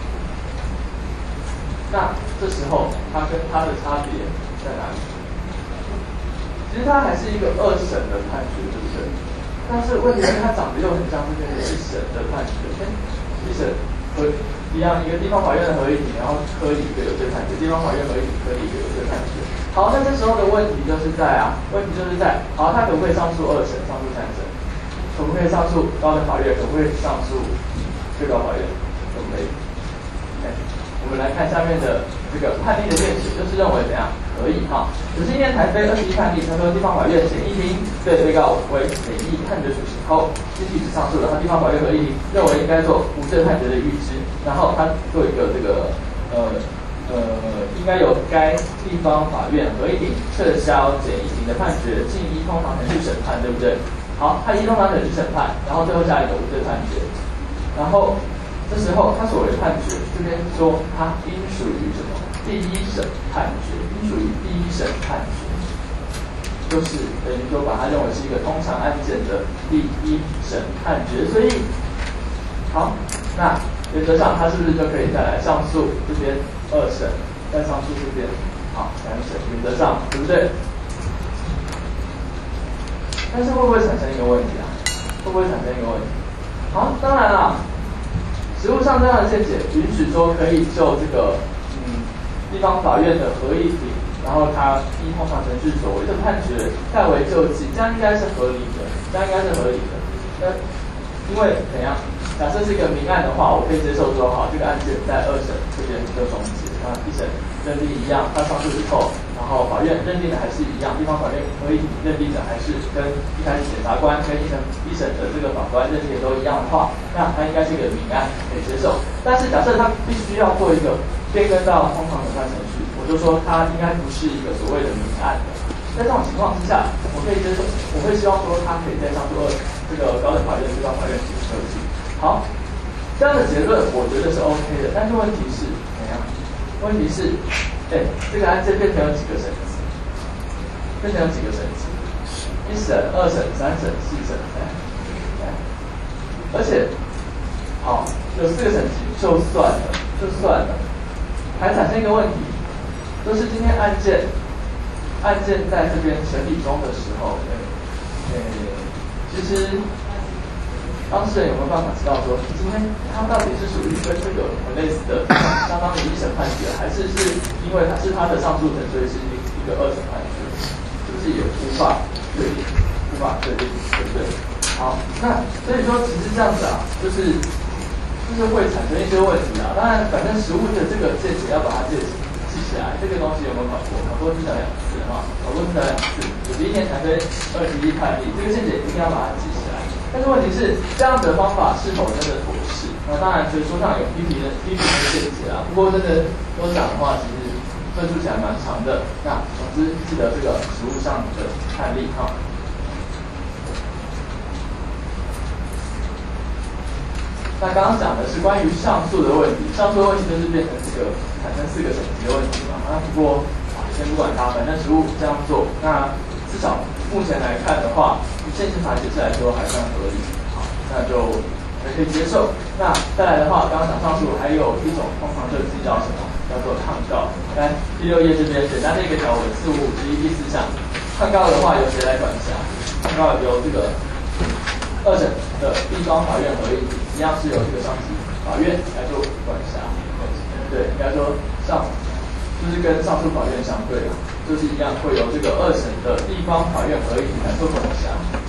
那这时候它跟它的差别在哪里？其实它还是一个二审的判决，对不对？但是问题是它长得又很像这边的一审的判决，一审和一样，一个地方法院的合议庭，然后科一个有罪判决，地方法院合议庭科一个有罪判决。好，那这时候的问题就是在啊，问题就是在，好，他可不可以上诉二审、上诉三审？可不可以上诉高等法院？可不可以上诉最高法院？可不可以？哎，我们来看下面的这个判例的见解，就是认为怎样？可以哈。只是因为台非二十一判例，他说地方法院简易庭对被告为简易判决属刑后，继续上诉的，他地方法院合议庭认为应该做无罪判决的预知，然后他做一个这个呃呃，应该由该地方法院合议庭撤销简易庭的判决，进依通常程序审判，对不对？好，他依通常程序审判，然后最后加一个无罪判决，然后这时候他所谓判决这边说他应属于什么？第一审判决，应属于第一审判决，就是等于说把它认为是一个通常案件的第一审判决，所以好，那原则上他是不是就可以再来上诉这边二审，再上诉这边好三审，原则上对不对？但是会不会产生一个问题啊？会不会产生一个问题？好，当然啦，实务上这样的见解允许说可以就这个嗯地方法院的合议庭，然后他依通常程序所为的判决代为救济，这样应该是合理的，这样应该是合理的。那因为怎样？假设是一个民案的话，我可以接受说，好，这个案件在二审这边就终结，那一审认定一样，他上诉以后，然后法院认定的还是一样，地方法院合议庭认定的还是跟一开始检察官跟一审一审的这个法官认定的都一样的话，那它应该是一个民案，可以接受。但是假设他必须要做一个变更到通常审判程序，我就说它应该不是一个所谓的民案的。在这种情况之下，我可以接受，我会希望说他可以再上诉二这个高等法院、地方法院提出救济。好，这样的结论我觉得是 OK 的，但是问题是怎样？问题是，哎，这个案件变成有几个审级？变成有几个审级？一审、二审、三审、四审，哎，哎，而且，好，有四个审级就算了，就算了，还产生一个问题，就是今天案件，案件在这边审理中的时候，哎，其实。当事人有没有办法知道说，今天他到底是属于跟这个很类似的相当于一审判决，还是是因为他是他的上诉人，所以是一一个二审判决，是不是也无法确定，无法确定，对不对？好，那所以说其实这样子啊，就是就是会产生一些问题啊。当然，反正实务的这个见解要把它记记起来，这个东西有没有考过？考过至少两次哈，考过至少两次。我第一年才对二十一判例，这个见解一定要把它记起来。但是问题是，这样子的方法是否真的妥适？那当然，学说上有批评的批评的见解啊。不过真的多讲的话，其实论述起来蛮长的。那总之记得这个实务上的判例哈。那刚刚讲的是关于上诉的问题，上诉的问题就是变成这个产生四个审级的问题嘛。那不过啊，先不管它，反正实务这样做，那至少目前来看的话。现行法解释来说还算合理，好，那就还可以接受。那再来的话，刚刚讲上诉还有一种通常救济叫什么？叫做抗告。来，第六页这边简单的一个条文，四五五之一第四项，抗告的话由谁来管辖？抗告由这个二审的地方法院合议庭，一样是由这个上级法院来做管辖。对，应该说上就是跟上诉法院相对了。就是一样，会由这个二审的地方法院合议庭来做管辖。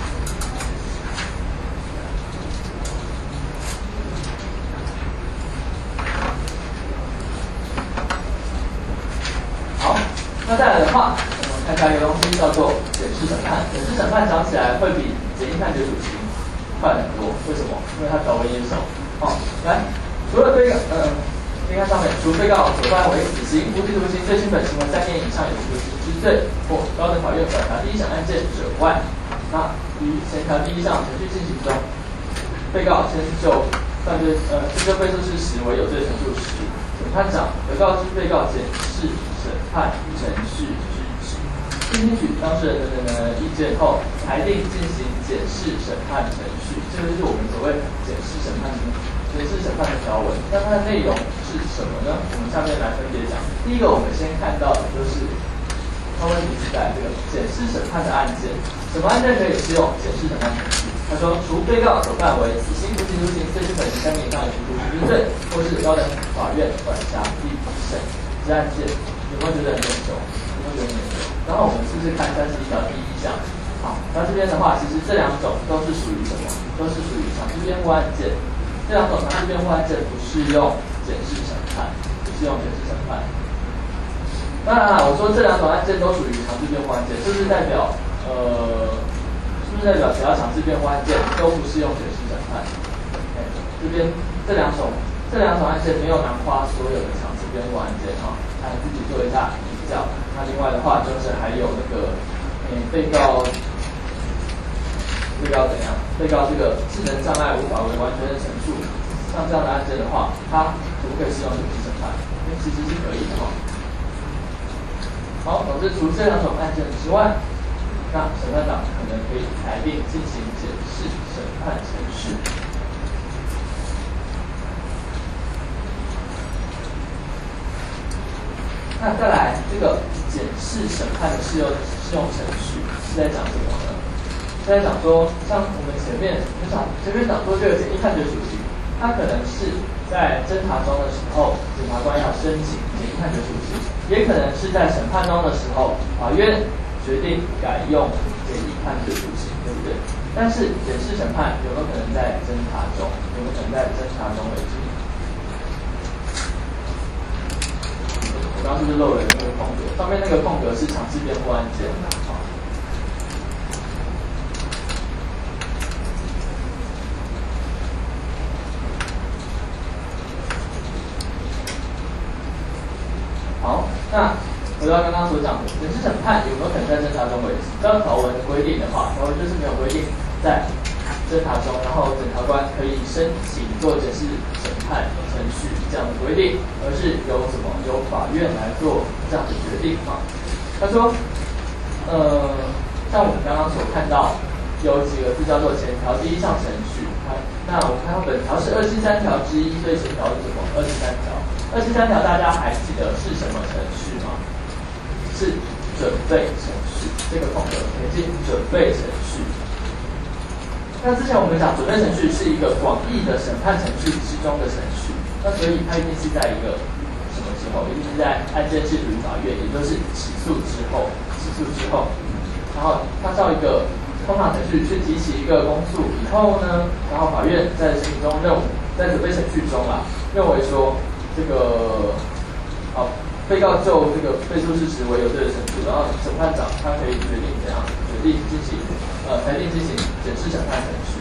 好，那再来的话，我们看下一个东西叫做检视审判。检视审判讲起来会比简易判决属刑快很多，为什么？因为它条文严守。好，来，除了这个，嗯、呃， 你看上面，除被告所犯为死刑、无期徒刑、最轻本行为三年以上有期徒刑之罪，或高等法院管辖第一项案件者外，那于前条第一项程序进行中，被告先就犯罪呃先就被诉事实为有罪陈述时，审判长得告知被告检视审判程序之旨，并听取当事人等等的意见后，裁定进行检视审判程序。这个就是我们所谓检视审判程序。检视审判的条文，那它的内容是什么呢？我们下面来分别讲。第一个，我们先看到的就是它问题是在这个检视审判的案件，什么案件可以适用检视审判程序？他说，除被告所犯为死刑、无期徒刑、最轻本刑三年以上有期徒刑之罪，或是高等法院管辖第一审之案件，有没有觉得很严重？有没有觉得很严重？然后我们是不是看三十一条第一项？好，那这边的话，其实这两种都是属于什么？都是属于强制辩护案件。这两种强制辩护案件不适用检视审判，不适用检视审判。当然了，我说这两种案件都属于强制辩护案件，是不是代表呃，是不是代表只要强制辩护案件都不适用检视审判？这边这两种这两种案件没有囊括所有的强制辩护案件哈，大家自己做一下比较。那另外的话就是还有那个嗯被告。被告怎样？被告这个智能障碍无法为完全的陈述，像这样的案件的话，它可不可以适用检视审判？因为其实是可以的哈。好，总之除这两种案件之外，那审判长可能可以裁定进行检视审判程序。那再来，这个检视审判的适用适用程序是在讲什么呢？是在讲说，像我们前面就讲前面讲说这个简易判决属性，它可能是在侦查中的时候，检察官要申请简易判决属性，也可能是在审判中的时候，法院决定改用简易判决属性，对不对？但是检视审判有没有可能在侦查中？有没有可能在侦查中为之？我刚刚是不是漏了那个空格？上面那个空格是强制辩护案件。好，那回到刚刚所讲的检视审判有没有可能在侦查中为之？照条文规定的话，条文就是没有规定在侦查中，然后检察官可以申请做检视审判程序这样的规定，而是由什么由法院来做这样的决定啊。他说，呃，像我们刚刚所看到有几个字叫做前条第一项程序，那我们看到本条是二七三条之一，所以前条是什么？二七三条。二七三条大家还记得是什么程序吗？是准备程序，这个空格可以进准备程序。那之前我们讲准备程序是一个广义的审判程序之中的程序，那所以它一定是在一个什么时候？一定是在案件系属于法院，也就是起诉之后，起诉之后，然后它照一个通常程序去提起一个公诉以后呢，然后法院在审理中认为，在准备程序中啊，认为说。这个好，被告就这个被诉事实为有罪的陈述，然后审判长他可以决定怎样决定进行呃裁定进行检视审判程序。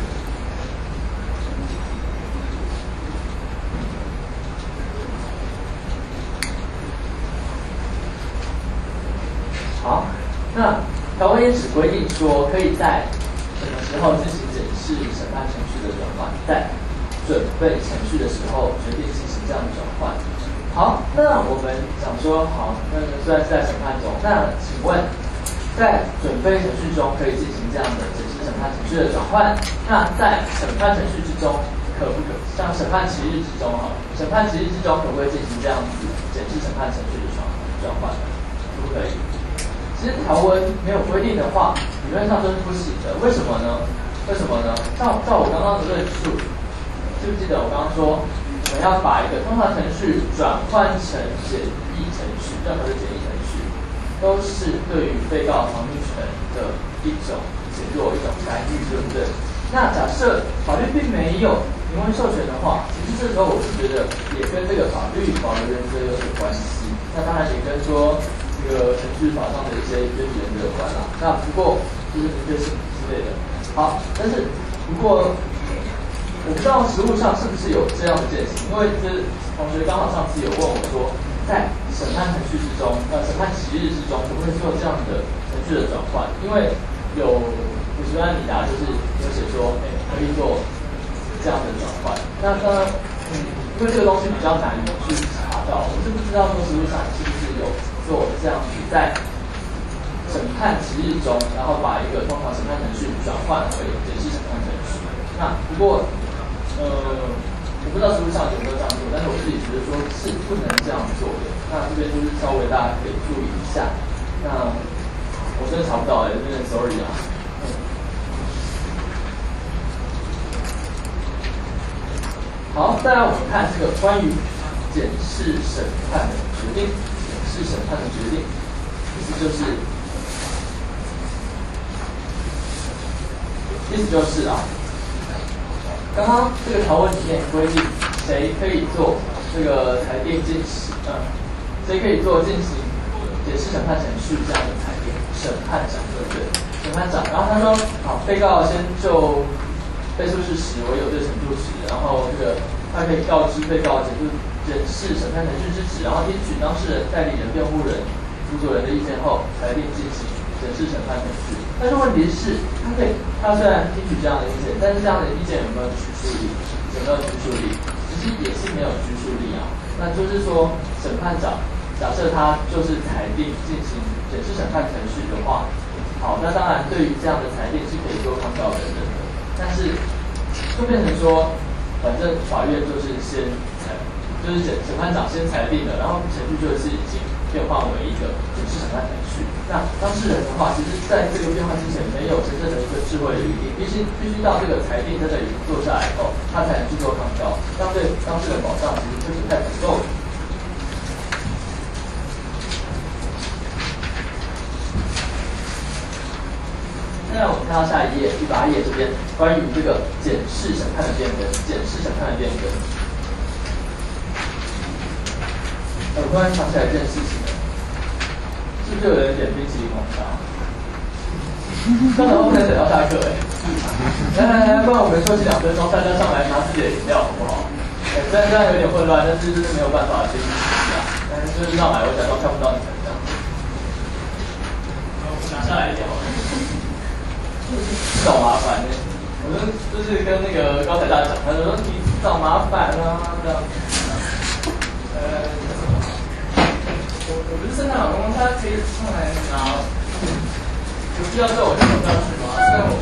好，那条文也只规定说可以在什么时候进行检视审判程序的转换，在准备程序的时候决定进行这样的转换。好，那我们想说，好，那虽然是在审判中，那请问，在准备程序中可以进行这样的检视审判程序的转换，那在审判程序之中，可不可像审判期日之中哈，审判期日之中可不可以进行这样子检视审判程序的转转换？可不可以？其实条文没有规定的话，理论上都是不行的。为什么呢？为什么呢？照照我刚刚的论述。记不记得我刚刚说，我们要把一个通常程序转换成简易程序，任何的简易程序都是对于被告防御权的一种减弱、一种干预，对不对？那假设法律并没有明文授权的话，其实这时候我是觉得也跟这个法律保留原则有点关系。那当然也跟说这个程序法上的一些约束原则有关啦。那不过就是明确性之类的。好，但是不过。 我不知道实务上是不是有这样的践行，因为这同学刚好上次有问我说，在审判程序之中，呃，审判期日之中，可不可以做这样的程序的转换？因为有五十万米达就是有写说，哎、欸，可以做这样的转换。那当然，嗯，因为这个东西比较难去查到，我是不知道说实务上是不是有做这样子在审判期日中，然后把一个通常审判程序转换为解释审判程序。那不过，呃，我不知道实务上有没有这样做，但是我自己觉得说是不能这样做的。那这边就是稍微大家可以注意一下。那我真的查不到哎、欸，真的 sorry 啊。嗯、好，再来我们看这个关于检视审判的决定，检视审判的决定，意思就是，意思就是啊。刚刚这个条文里面规定，谁可以做这个裁定进行，嗯，谁可以做进行解释审判程序这样的裁定？审判长对不对？审判长，然后他说，好，被告先就背述事实为有罪陈述时，然后这个他可以告知被告检述检视审判程序之旨，然后听取当事人、代理人、辩护人、辅佐人的意见后，裁定进行检视审判程序。但是问题是，他对他虽然听取这样的意见，但是这样的意见有没有拘束力？有没有拘束力？其实也是没有拘束力啊。那就是说，审判长假设他就是裁定进行检视审判程序的话，好，那当然对于这样的裁定是可以做抗告等等的，但是就变成说，反正法院就是先裁，就是审审判长先裁定了，然后程序就是已经变换为一个检视审判程序。那当事人的话，其实在这个变换之前没有真正的一个智慧的余地，必须必须到这个裁定真的已经做下来以后，他才能去做抗告，这样对当事人保障其实就是太不够了。那我们看到下一页，第八页这边关于这个检视审判的变更，检视审判的变更。我突然想起来一件事情，是不是有人点冰淇淋红茶？刚才我们在等到下课哎、欸，来来来，不然我们休息两分钟，大家上来拿自己的饮料好不好？哎、欸，虽然这样有点混乱，但是就是没有办法接触啊。但是就是上来，我假装看不到你们这样。我拿下来一点好了。找麻烦呢、欸，我就就是跟那个高才大讲，他就说你找麻烦啊这样。呃，我我不是圣诞老公公，他可以上来拿。有必要叫我去不要去吗？虽然我，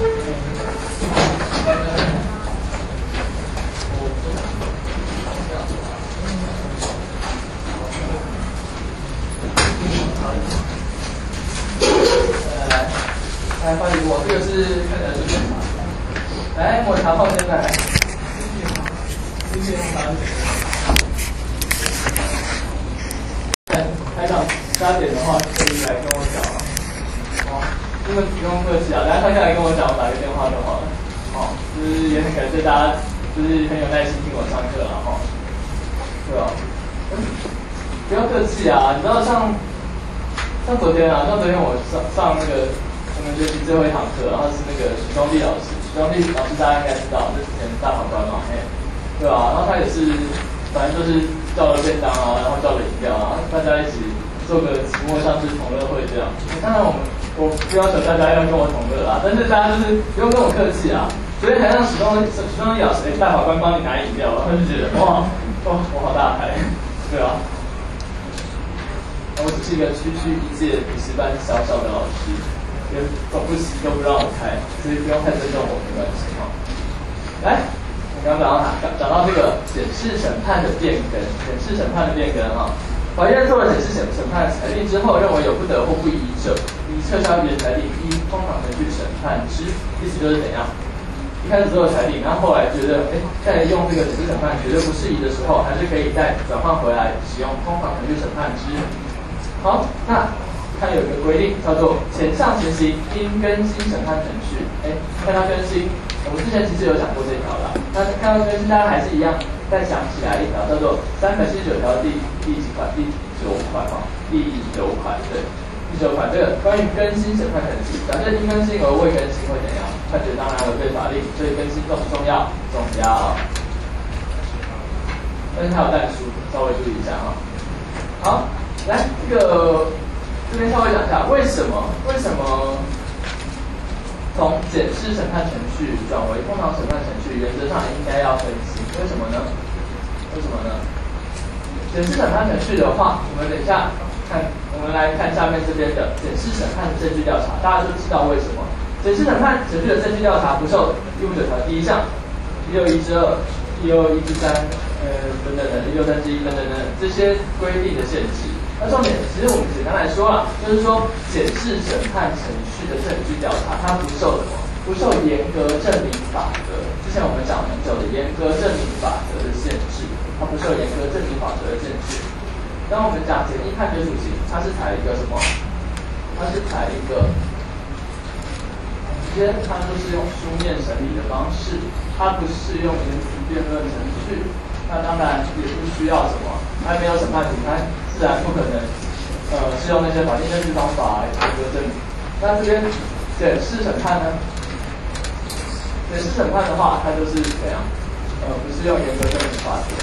我来。来，欢迎我，这个是看起来是抹茶。来，抹茶放进来。谢谢，谢谢抹茶。台长加点的话，可以来跟我讲啊。哦，真的不用客气啊，大家上下来跟我讲，我打个电话就好了。哦，就是也很感谢大家，就是很有耐心听我上课啊，哈。对吧？不要客气啊，你知道像像昨天啊，像昨天我上上那个。我们学习最后一堂课，然后是那个许兄弟老师，许兄弟老师大家应该知道，这之前大法官嘛，嘿，对吧、啊？然后他也是，反正就是叫了便当啊，然后叫了饮料啊，大家一起做个期末像是同乐会这样。当然我们我不要求大家要跟我同乐啦，但是大家就是不用跟我客气啊。昨天台上许兄许兄弟老师，哎，大法官帮你拿饮料，然后就觉得哇哇我好大牌，对吧、啊？我只是一个区区一届补习班小小的老师。连总不习都不让我开，所以不用太尊重我，没关系哈。来，我刚刚讲到哪？讲到这个检视审判的变更，检视审判的变更哈。法院做了检视审审判裁定之后，认为有不得或不宜者，宜撤销原裁定，依通常程序审判之。意思就是怎样？一开始做了裁定，然后后来觉得，哎，在用这个检视审判绝对不适宜的时候，还是可以再转换回来使用通常程序审判之。好，那。它有一个规定叫做前项情形应更新审判程序。哎，看到更新，我们之前其实有讲过这条啦。那看到更新，大家还是一样再想起来一条叫做三百七十九条第第几款？第九款哈，第九款对，第九款这个关于更新审判程序，假设应更新而未更新会怎样？ 判决当然违背法令，所以更新重不重要？重要。但是它有但书，稍微注意一下哈。好，来这个这边稍微讲一下，为什么为什么从检视审判程序转为通常审判程序，原则上应该要分析，为什么呢？为什么呢？检视审判程序的话，我们等一下看，我们来看下面这边的检视审判的证据调查，大家就知道为什么。检视审判程序的证据调查不受第五九条第一项、第六一之二、第六一之三。呃，等等等，第六三之一等等等这些规定的限制。那重点，其实我们简单来说啦，就是说，检视审判程序的证据调查，它不受什么？不受严格证明法则。之前我们讲很久的严格证明法则的限制，它不受严格证明法则的限制。当我们讲简易判决属性，它是采一个什么？它是采一个，直接它就是用书面审理的方式，它不是用言词辩论程序。那当然也不需要什么，还没有审判庭，它自然不可能，呃，是用那些法定证据方法来严格证明。那这边检视审判呢？检视审判的话，它就是怎样？呃，不是用严格证明法则。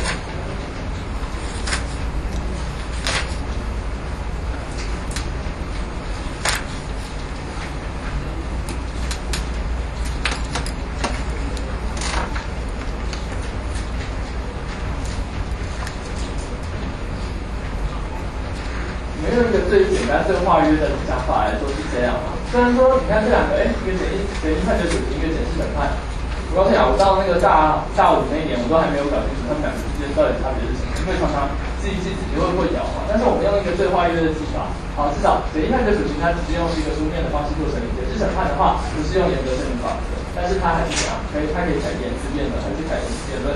用一个最简单、最化约的讲法来说是这样嘛。虽然说，你看这两个，哎，一个简易简易判决属性，一个检视审判。我告诉你啊，我到那个大大五那一年，我都还没有搞清楚他们两个之间到底差别是什么，因为常常记一记自己会会摇嘛。但是我们用一个最化约的记法，好，至少简易判决属性它只是用一个书面的方式做成立，检视审判的话不是用严格证明法则，但是它还是怎样？可以，它可以采言词辩论，还是采言词辩论。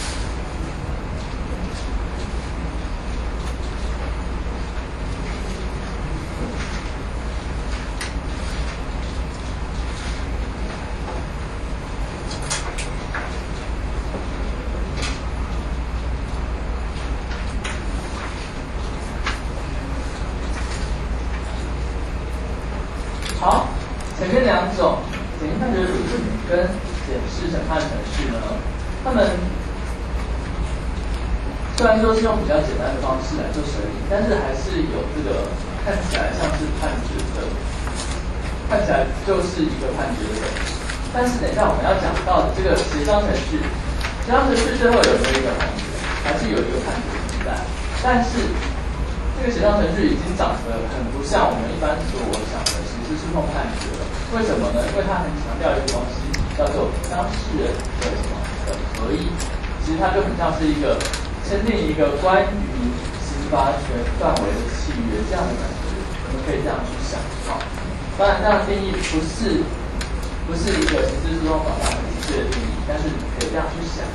好，前面两种简易判决属性跟检视审判程序呢，他们虽然说是用比较简单的方式来做审理，但是还是有这个看起来像是判决的，看起来就是一个判决的本质。但是等一下我们要讲到的这个协商程序，协商程序最后有没有一个判决，还是有一个判决存在，但是这个协商程序已经长得很不像我们一般所想的刑事诉讼判决了。为什么呢？因为它很强调一个东西，叫做当事人的什么的合意。其实它就很像是一个签订一个关于刑罚权范围的契约这样的感觉，我们可以这样去想。好，当然这样的定义不是不是一个刑事诉讼法上很明确的定义，但是你可以这样去想。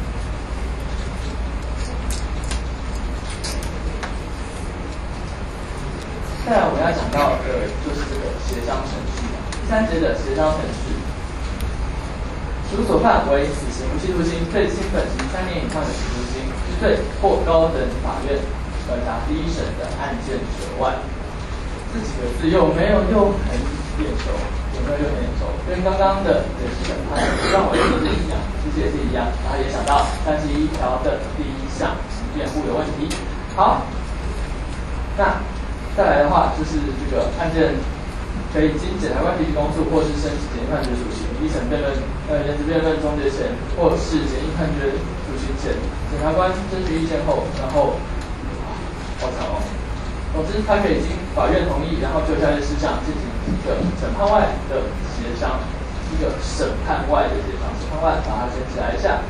再来我们要讲到的就是这个协商程序。第三节的协商程序，处所犯为死刑、无期徒刑、最轻本刑三年以上有期徒刑，之对或高等法院管辖第一审的案件者外。这几个字又没有又很眼熟，有没有又很眼熟？跟刚刚的检视审判让我觉得是一样，其实也是一样。然后也想到三十一条的第一项行辩护有问题。好，那再来的话就是这个案件可以经检察官提起公诉，或是申请简易判决属刑，一审辩论呃言词辩论终结前，或是简易判决属刑前，检察官征询意见后，然后好长哦。总之，他可以经法院同意，然后就下列事项进行一个审判外的协商，一个审判外的协商，审判外把它捡起来一下。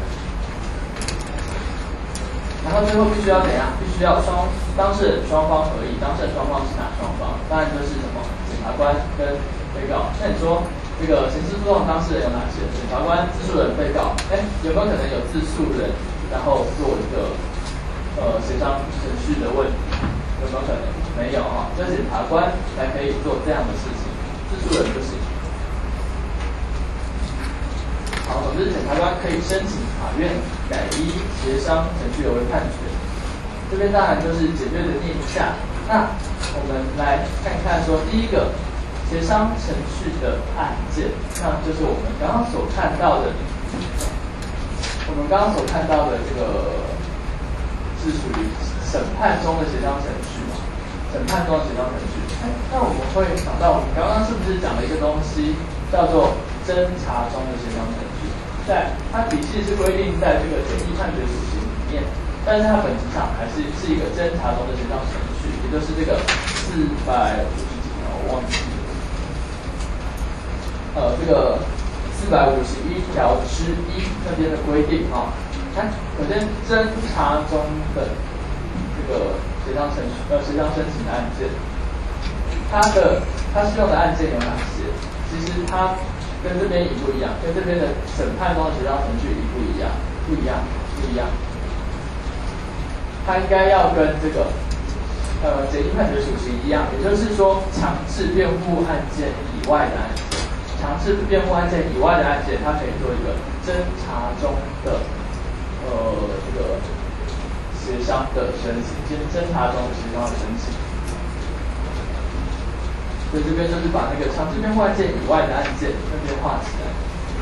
然后最后必须要怎样？必须要双当事人双方合意。当事人双方是哪双方？当然就是什么检察官跟被告。那你说这个刑事诉讼当事人有哪些？检察官、自诉人、被告。哎，有没有可能有自诉人，然后做一个呃协商程序的问题？有没有可能？没有哈，只有检察官才可以做这样的事情，自诉人不行。好，总之检察官可以申请法院改依协商程序为判决。这边当然就是简略的念一下。那我们来看看说，第一个协商程序的案件，那就是我们刚刚所看到的，我们刚刚所看到的这个是属于审判中的协商程序嘛？审判中的协商程序，哎，那我们会想到，我们刚刚是不是讲了一个东西叫做侦查中的协商程序？在它体系是规定在这个简易判决属性里面，但是它本质上还是是一个侦查中的协商程序，也就是这个四百五十几条，我忘记了，呃，这个四百五十一条之一那边的规定哈。看，首先侦查中的这个协商程序，呃，协商申请的案件，它的它适用的案件有哪些？其实它跟这边一不一样，跟这边的审判中的协商程序一不一样，不一样，不一样。它应该要跟这个呃简易判决属性一样，也就是说，强制辩护案件以外的案件，强制辩护案件以外的案件，它可以做一个侦查中的。呃，这个协商的申请，先侦查中协商的申请，所以这边就是把那个强制辩护案件以外的案件那边画起来，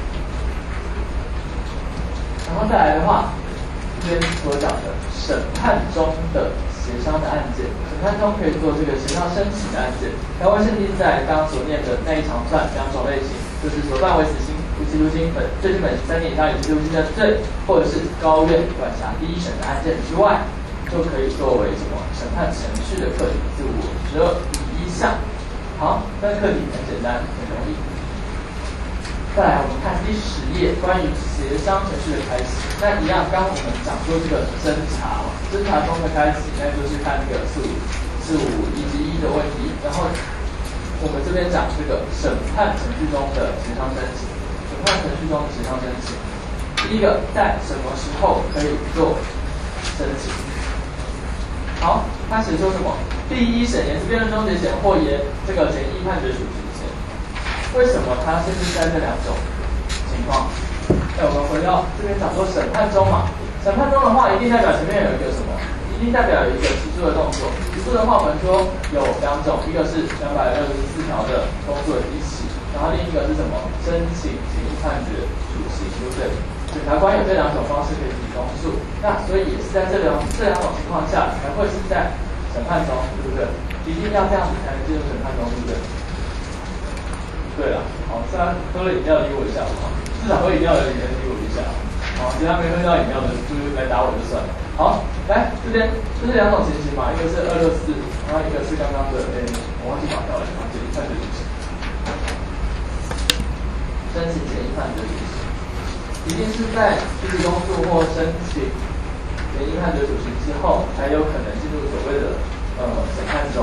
然后再来的话，这边所讲的审判中的协商的案件，审判中可以做这个协商申请的案件，它会限定在刚刚所念的那一长串两种类型，就是所判为死刑。无期徒刑、本最轻本三年以上有期徒刑的罪，或者是高院管辖第一审的案件之外，就可以作为什么审判程序的课题四五十二第一项。好，这课题很简单，很容易。再来，我们看第十页，关于协商程序的开始。那一样，刚刚我们讲说这个侦查嘛，侦查中的开始，那就是看这个四五四五一及一的问题。然后我们这边讲这个审判程序中的协商申请。审判程序中的协商申请，第一个在什么时候可以做申请？好，他写说什么？第一审言之辩论终结前或言这个简易判决属实前。为什么它限制在这两种情况？那我们回到这边讲说审判中嘛，审判中的话，一定代表前面有一个什么？一定代表有一个提出的动作。提出的话，我们说有两种，一个是两百六十四条的工作一起。然后另一个是什么？申请简易判决属实，对不对？检察官有这两种方式可以提公诉，那所以也是在这两这两种情况下才会是在审判中，对不对？一定要这样子才能进入审判中，对不对？对了，好，虽然喝了饮料理我一下好不好？至少喝饮料的人理我一下，好，其他没喝到饮料的就是来打我就算了。好，来这边这是两种情形嘛，一个是二六四，然后一个是刚刚的诶，我忘记把掉了，简易判决属实。申请简易判决属实，一定是在提起公诉或申请简易判决属实之后，才有可能进入所谓的呃审判中。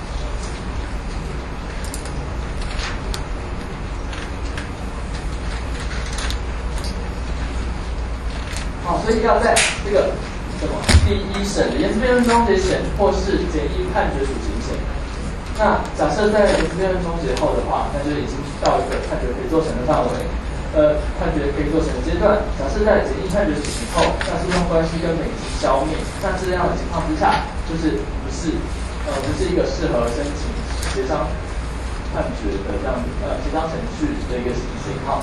好，所以要在这个什么第一审的言之辩论终结前，或是简易判决属实前。那假设在言之辩论终结后的话，那就已经到一个判决可以做成的范围，呃，判决可以做成的阶段。假设在简易判决属实后，那诉讼关系根本已经消灭，那这样的情况之下，就是不是呃不是一个适合申请协商判决的这样呃协商程序的一个信号。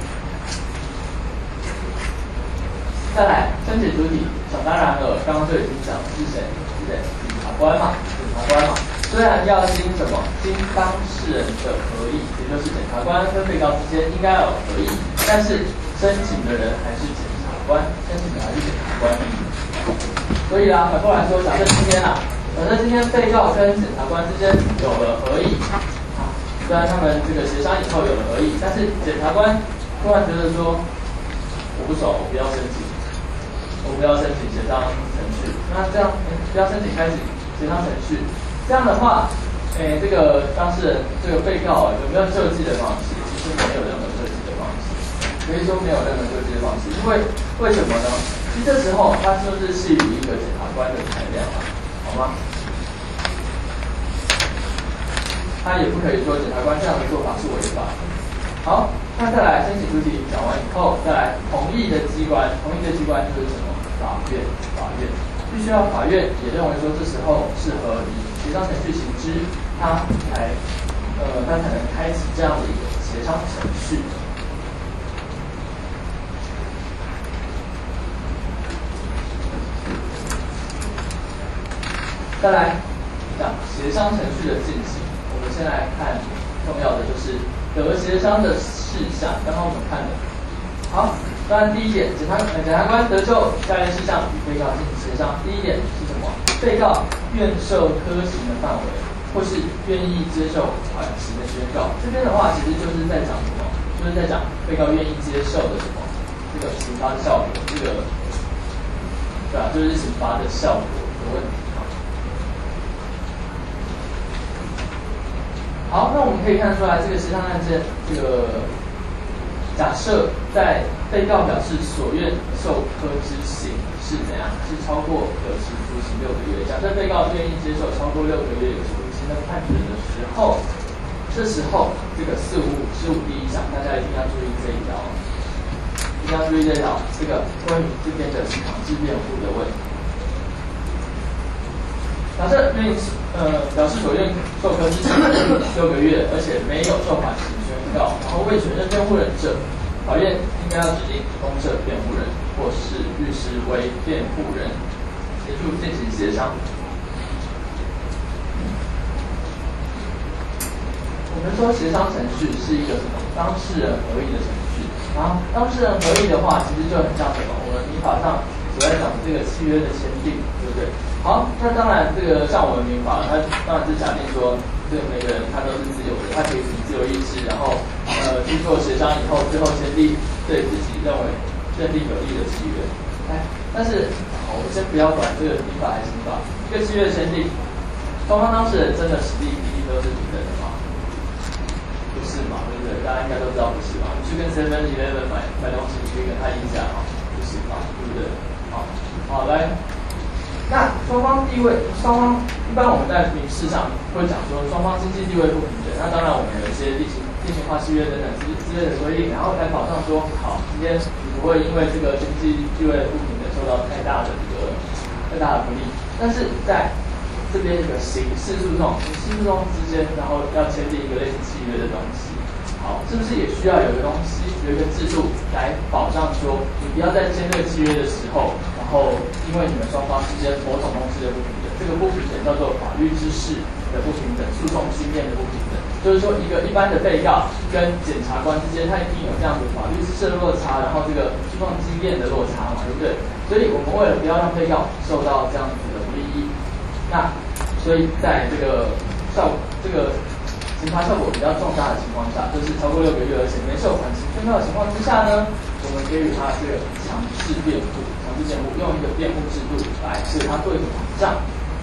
再来，申请主体想当然了，刚刚就已经讲是谁，对不对？检察官嘛，检察官嘛。虽然要经什么经当事人的合意，也就是检察官跟被告之间应该要有合意，但是申请的人还是检察官，申请的还是检察官。所以啊，反过来说，假设今天啊，假设今天被告跟检察官之间有了合意，啊，虽然他们这个协商以后有了合意，但是检察官突然觉得说，我不爽，我不要申请，我不要申请协商程序，那这样，哎，不要申请开始协商程序。这样的话，诶，这个当事人这个被告有没有救济的方式？其实没有任何救济的方式，可以说没有任何救济的方式。因为为什么呢？其实这时候他就是系于一个检察官的裁量啊，好吗？他也不可以说检察官这样的做法是违法的。好，那再来申请主体讲完以后，再来同意的机关，同意的机关就是什么？法院，法院必须要法院也认为说这时候适合以协商程序行之，他才呃呃，他才能开启这样的一个协商程序。再来讲协商程序的进行，我们先来看重要的就是得协商的事项。刚刚我们看的，好，当然第一点，检察呃检察官得就下列事项与被告进行协商。第一点是什么？被告愿受科刑的范围，或是愿意接受缓刑的宣告。这边的话，其实就是在讲什么？就是在讲被告愿意接受的什么？这个刑罚的效果，这个对吧？就是刑罚的效果的问题。好，那我们可以看出来，这个协商案件，这个假设在被告表示所愿受科之刑是怎样？是超过有期徒刑六个月。假设被告愿意接受超过六个月有期徒刑的判决的时候，这时候这个四五五十五第一项，大家一定要注意这一条，一定要注意这条，这个关于这边的强制辩护的问题。假设愿意呃表示所愿受科之刑六个月，而且没有受缓刑宣告，然后未选任辩护人者，法院应该要指定公设辩护人或是律师为辩护人，协助进行协商。我们说协商程序是一个什么？当事人合意的程序。然后当事人合意的话，其实就很像什么？我们民法上所在讲的这个契约的签订，对不对？好，那当然，这个像我们民法，它当然是假定说，这个每个人他都是自由的，他可以凭自由意志，然后呃去做协商以后，最后签订对自己认为认定有利的契约。哎，但是好，我们先不要管这个民法还是刑法，这个契约签订，双方当事人真的实力一定都是平等的吗？不是嘛，对不对？大家应该都知道不是嘛。你去跟 seven eleven 买买东西，你可以跟他议价嘛，不是嘛，对不对？好，好来。那双方地位，双方一般我们在民事上会讲说双方经济地位不平等。那当然我们有一些例行例行化契约等等之之类的规定，然后来保障说，好，今天你不会因为这个经济地位的不平等受到太大的这个太大的不利。但是在这边这个刑事诉讼、刑事诉讼之间，然后要签订一个类似契约的东西，好，是不是也需要有一个东西，有一个制度来保障说，你不要在签这个契约的时候，然后因为你们双方之间某种东西的不平等，这个不平等叫做法律知识的不平等，诉讼经验的不平等。就是说，一个一般的被告跟检察官之间，他一定有这样子法律知识的落差，然后这个诉讼经验的落差嘛，对不对？所以我们为了不要让被告受到这样子的不利益，那所以在这个效这个刑罚效果比较重大的情况下，就是超过六个月而且没受缓刑宣告的情况之下呢，我们给予他这个强制辩护，强制辩护用一个辩护制度来对他做一个保障。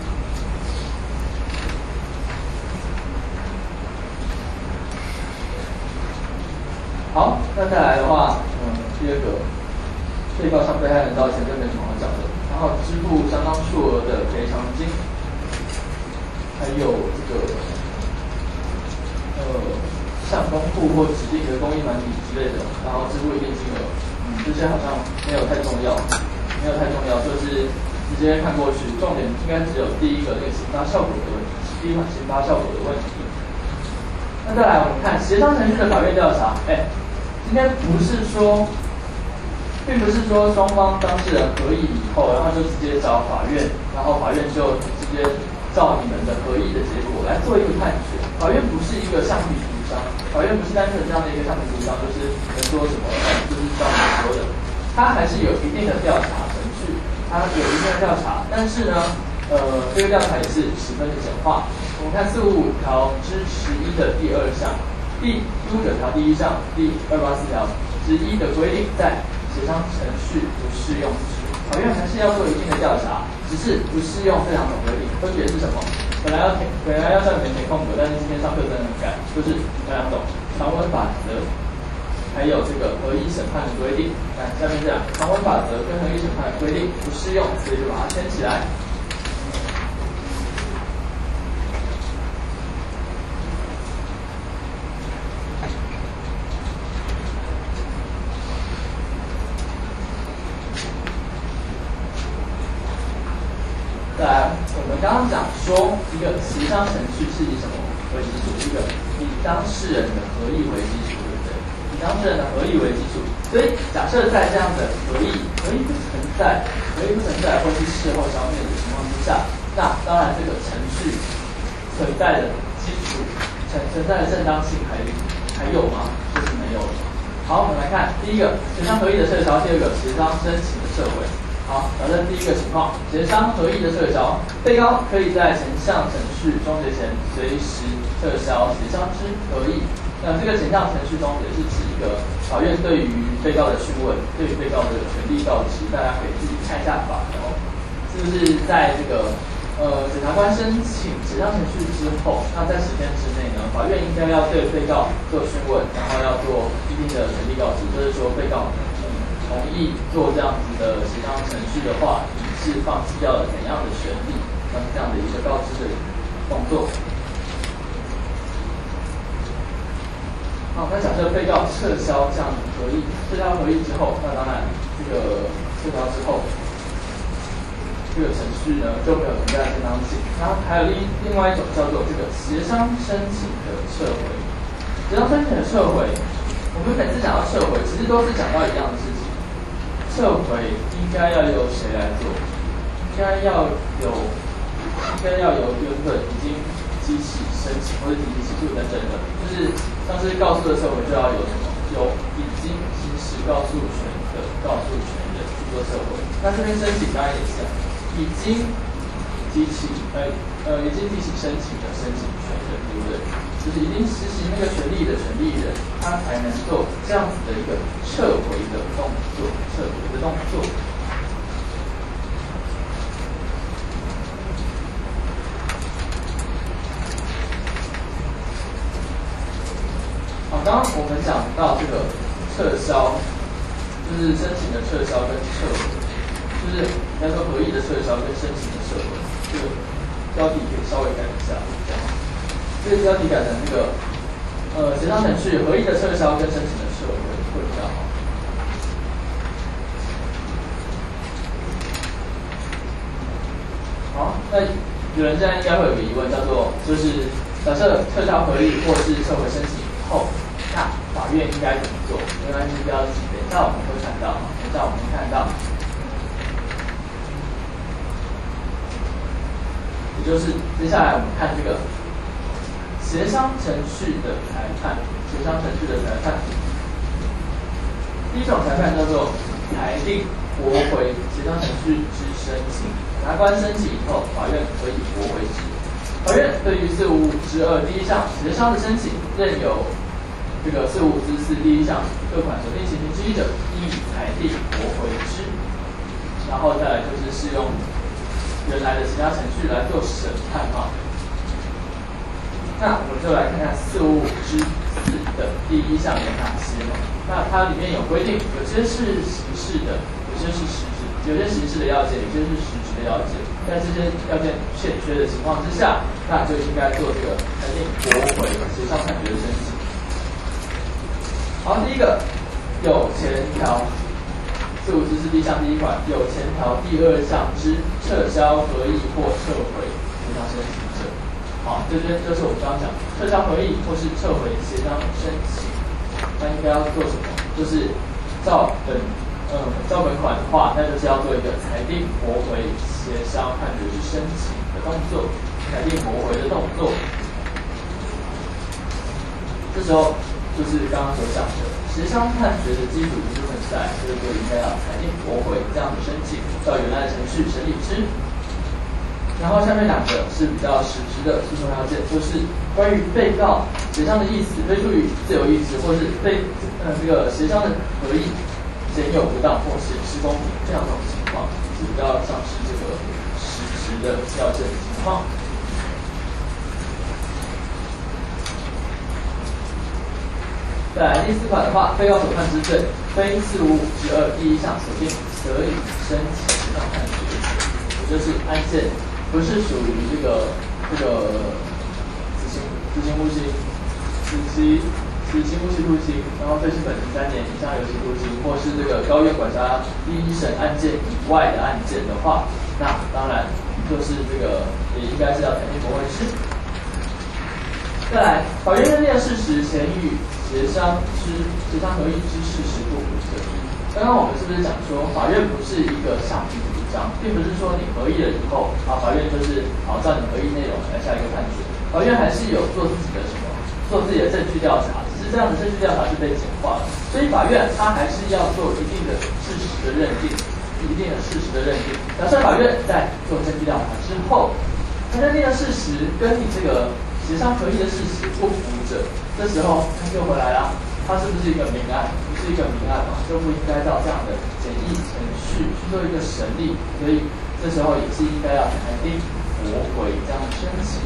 好，那再来的话，嗯，第二个，被告向被害人道歉，这没什么好讲的，然后支付相当数额的赔偿金，还有这个。呃，向公户或指定的公益团体之类的，然后支付一定金额，嗯，这些好像没有太重要，没有太重要，就是直接看过去，重点应该只有第一个那个刑罚效果的问题，第一款刑罚效果的问题。那再来我们看协商程序的法院调查，哎，今天不是说，并不是说双方当事人合意以后，然后就直接找法院，然后法院就直接照你们的合意的结果来做一个判决。法院不是一个橡皮图章，法院不是单纯这样的一个橡皮图章，就是能说什么就是照你说的，它还是有一定的调查程序，它有一定的调查，但是呢，呃，这个调查也是十分的简化。我们看四五五条之十一的第二项，第一五九条第一项，第二八四条之一的规定，在协商程序不适用之，法院还是要做一定的调查，只是不适用这两种规定，分别是什么？本来要填，本来要在里面填空格，但是今天上课真的很赶，就是这两种常文法则，还有这个合议审判的规定。看下面这样，常文法则跟合议审判的规定不适用，所以就把它圈起来。再来，我们刚刚讲说一个协商程序是以什么为基础，第一个以当事人的合意为基础，对不对？以当事人的合意为基础，所以假设在这样的合意合意不存在、合意不存在或是事后消灭的情况之下，那当然这个程序存在的基础、存存在的正当性还还有吗？就是没有了。好，我们来看第一个协商合意的撤销，第二个协商申请的撤回。好，假设第一个情况，协商合意的撤销，被告可以在前项程序终结前随时撤销协商之合意。那这个前项程序终结是指一个法院对于被告的讯问，对于被告的权利告知，大家可以自己看一下法条，是不是在这个呃检察官申请协商程序之后，那在十天之内呢，法院应该要对被告做讯问，然后要做一定的权利告知，就是说被告同意做这样子的协商程序的话，你是放弃掉了怎样的权利？那这样的一个告知的动作。好，那假设被告撤销这样的合意，撤销合意之后，那当然这个撤销之后，这个程序呢就没有存在正当性。然后还有另另外一种叫做这个协商申请的撤回。协商申请的撤回，我们每次讲到撤回，其实都是讲到一样的事情。撤回应该要由谁来做？应该要有，应该要有原本已经激起申请或者提起起诉等等的，就是像是告诉的撤回就要有什么？有已经行使告诉权的告诉权人去做撤回。那这边申请当然也是已经提起，呃呃已经提起申请的申请权人，对不对？就是已经实行那个权利的权利人，他才能做这样子的一个撤回的动作，撤回的动作。好，刚刚我们讲到这个撤销，就是申请的撤销跟撤回，就是应该说合意的撤销跟申请的撤回，这个标题可以稍微改一下，这样。这个标题改成这个，呃，协商程序合意的撤销跟申请的撤回会比较好。好，那有人现在应该会有个疑问，叫做就是假设撤销合意或是撤回申请以后，那法院应该怎么做？原来是标题，等一下我们会看到，等一下我们会看到，也就是接下来我们看这个。协商程序的裁判，协商程序的裁判，第一种裁判叫做裁定驳回协商程序之申请。检察官申请以后，法院可以驳回之。法院对于四五五之二第一项协商的申请，任有这个四五五之四第一项各款所定情形之一者，应以裁定驳回之。然后再来就是适用原来的其他程序来做审判啊。那我们就来看看四五五之四的第一项有哪些呢？那它里面有规定，有些是形式的，有些是实质，有些形式的要件，有些是实质的要件。在这些要件欠缺的情况之下，那就应该做这个裁定驳回协商判决的申请。好，第一个有前条四五之四第一项第一款有前条第二项之撤销合意或撤回协商申请者。好，这边就是我们刚刚讲撤销合意或是撤回协商申请，那应该要做什么？就是照本嗯照本款的话，那就是要做一个裁定驳回协商判决之申请的动作，裁定驳回的动作。这时候就是刚刚所讲的协商判决的基础部分在，所以就应该要裁定驳回这样的申请，照原来的程序审理之。然后下面两个是比较实质的诉讼要件，就是关于被告协商的意思非出于自由意志，或是被呃这个协商的合意显有不当或显失公平这样一种情况，是比较像是这个实质的要件情况。再来第四款的话，被告所犯之罪非四五五之二第一项所定，得以申请协商判决，也就是案件。不是属于这个这个死刑、死刑无期、死刑、死刑无期徒刑，然后最轻本刑三年以上有期徒刑，或是这个高院管辖第一审案件以外的案件的话，那当然就是这个也应该是要裁定驳回之。 再来，法院认定的事实前与协商之协商合意之事实不符者。刚刚我们是不是讲说，法院不是一个橡皮图章，并不是说你合意了以后，啊，法院就是好照你合意内容来下一个判决。法院还是有做自己的什么，做自己的证据调查，只是这样的证据调查是被简化了，所以法院它还是要做一定的事实的认定，一定的事实的认定。假设法院在做证据调查之后，他认定的事实跟你这个协商合意的事实不符者，这时候他就回来了，它是不是一个民案？不是一个民案嘛，就不应该照这样的简易程序去做一个审理，所以这时候也是应该要裁定驳回这样的申请。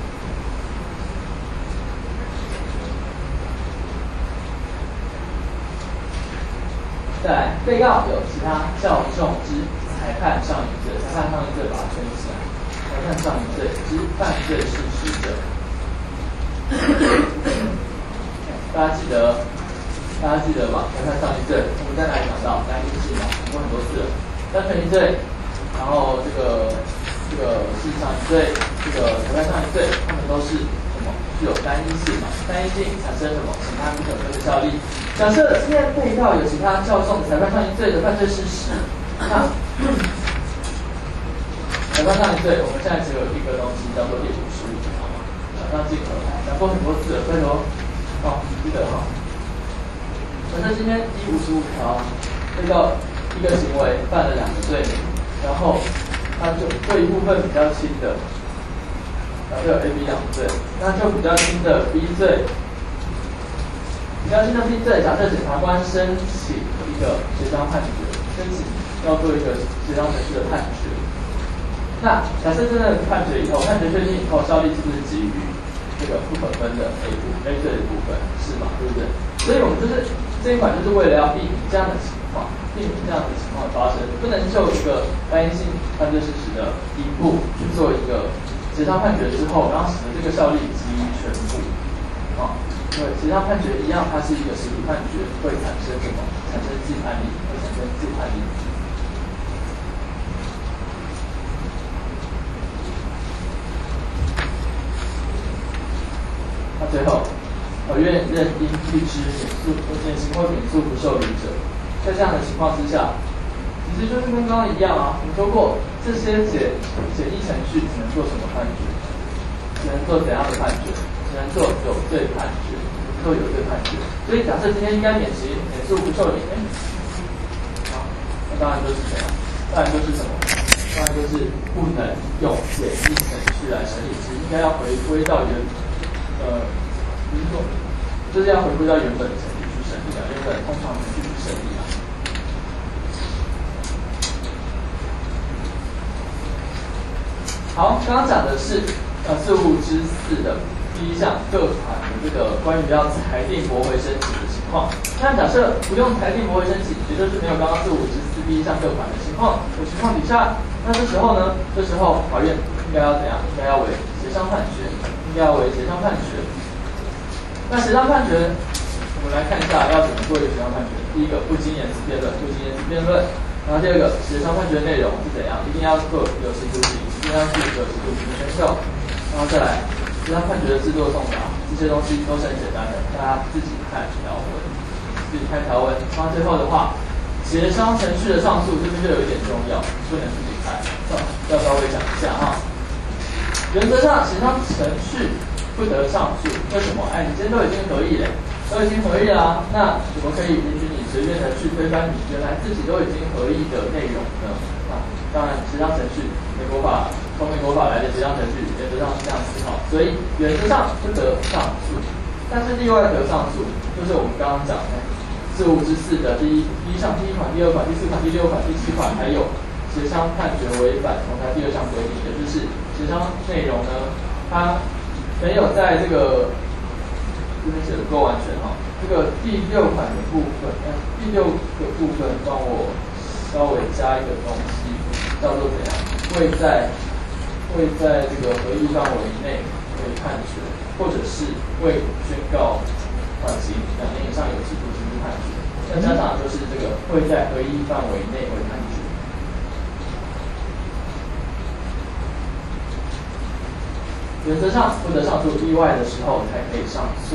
再来，被告有其他较重之裁判上瘾罪，裁判上瘾罪把它圈起来，裁判上瘾罪之犯罪事实者。大家记得，大家记得吧？裁判上瘾罪，我们在哪里讲到？单一性嘛，讲过很多次了。单纯疑罪，然后这个这个事实上瘾罪，这个裁判上瘾罪，它们都是什么？具有单一性嘛？单一性产生什么？其他不可分的效力。假设今天被告有其他较重裁判上瘾罪的犯罪事实，那裁判上瘾罪，我们现在只有一个东西叫做第五十五条嘛，马上进口来，讲过很多次了，所以说，哦，记得哈。假设今天第五十五条，被告一个行为犯了两个罪名，然后他就对一部分比较轻的，然后就有 A、B 两罪，那就比较轻的 B 罪。比较轻的 B 罪，假设检察官申请一个协商判决，申请要做一个协商程序的判决。那假设真的判决以后，判决确定以后，效力是不是基于这个不可分的 A 部 A 罪的部分，是嘛？对不对？所以我们就是这一款就是为了要避免这样的情况，避免这样的情况的发生，不能就一个单一性犯罪事实的一步去做一个协商判决之后，然后使得这个效力基于全部，啊。因为协商判决一样，它是一个实体判决，会产生什么？产生既判力，会产生自判力。那最后，法院认应预知免诉、减刑或免诉不受理者，在这样的情况之下，其实就是跟刚刚一样啊。我们说过，这些简简易程序只能做什么判决？只能做怎样的判决？只能做有罪判决。都有罪判决，所以假设今天应该免刑，免诉不受理，哎，好，那当然就是什么？当然就是什么？当然就是不能用简易程序来审理之，应该要回归到原，呃，比如说，就是要回归到原本的程序去审理啊，原本通常程序去审理啊。好，刚刚讲的是呃事务之四的。第一项各款的这个关于要裁定驳回申请的情况，那假设不用裁定驳回申请，也就是没有刚刚四五之四第一项各款的情况的情况底下，那这时候呢，这时候法院应该要怎样？应该要为协商判决，应该要为协商判决。那协商判决，我们来看一下要怎么做一个协商判决。第一个，不经言辞辩论，不经言辞辩论。然后第二个，协商判决内容是怎样？一定要做有期徒刑，一定要是有期徒刑的生效。然后再来。协商判决的制作送达，这些东西都是很简单的，大家自己看条文，自己看条文。然后最后的话，协商程序的上诉这边就有一点重要，不能自己看，要稍微讲一下哈。原则上，协商程序不得上诉，为什么？哎，你今天都已经合意了，都已经合意了，那怎么可以允许你随便的去推翻你原来自己都已经合意的内容呢？啊，当然，协商程序，美国法。从美国法来的协商程序原则上是这样思考，所以原则上不得上诉，但是例外得上诉，就是我们刚刚讲的事务之四的第一第一项第一款、第二款、第四款、第六款、第七款，还有协商判决违反同台第二项规定，也就是协商内容呢，它没有在这个这边写的不够完全哈，这个第六款的部分，呃，第六个部分帮我稍微加一个东西，叫做怎样？会在会在这个合议范围内为判决，或者是未宣告缓刑两年以上有期徒刑之判决。那加上就是这个会在合议范围内为判决。 原则上不得上诉，意外的时候才可以上诉。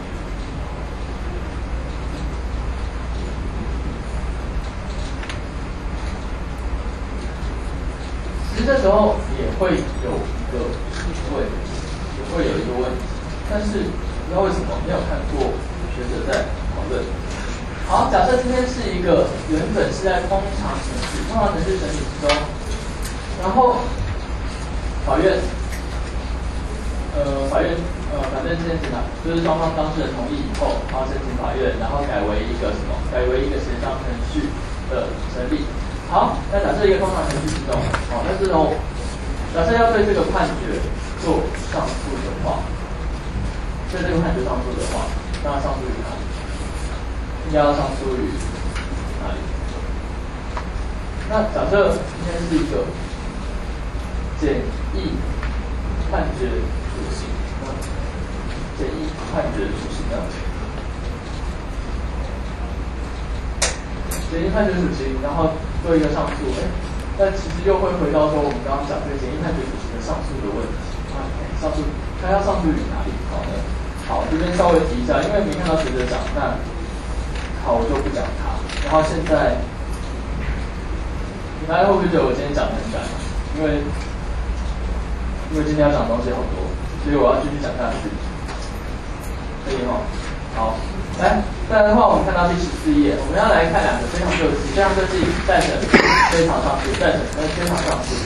其实这时候也会有一个问题，也会有一个问题，但是不知道为什么没有看过学者在讨论。好，假设今天是一个原本是在通常程序、通常程序审理之中，然后法院，呃，法院，呃，反正今天怎么，就是双方当事人同意以后，然后申请法院，然后改为一个什么？改为一个协商程序的成立。好，那假设一个通常程序之中，好，那这种假设要对这个判决做上诉的话，对这个判决上诉的话，那上诉于哪里？应该要上诉于哪里？那假设今天是一个简易判决处刑，那简易判决处刑呢？简易判决处刑，然后做一个上诉，哎，但其实又会回到说我们刚刚讲这个简易判决处刑的上诉的问题。啊，上诉，他要上诉于哪里？好呢？好，这边稍微提一下，因为没看到学者讲，那好我就不讲它。然后现在，你大家会不会觉得我今天讲的很赶？因为因为今天要讲的东西好多，所以我要继续讲下去。可以哈。好，来，再来的话，我们看到第十四页，我们要来看两个非常救济，非常救济再审、非常上诉、再审跟非常上诉。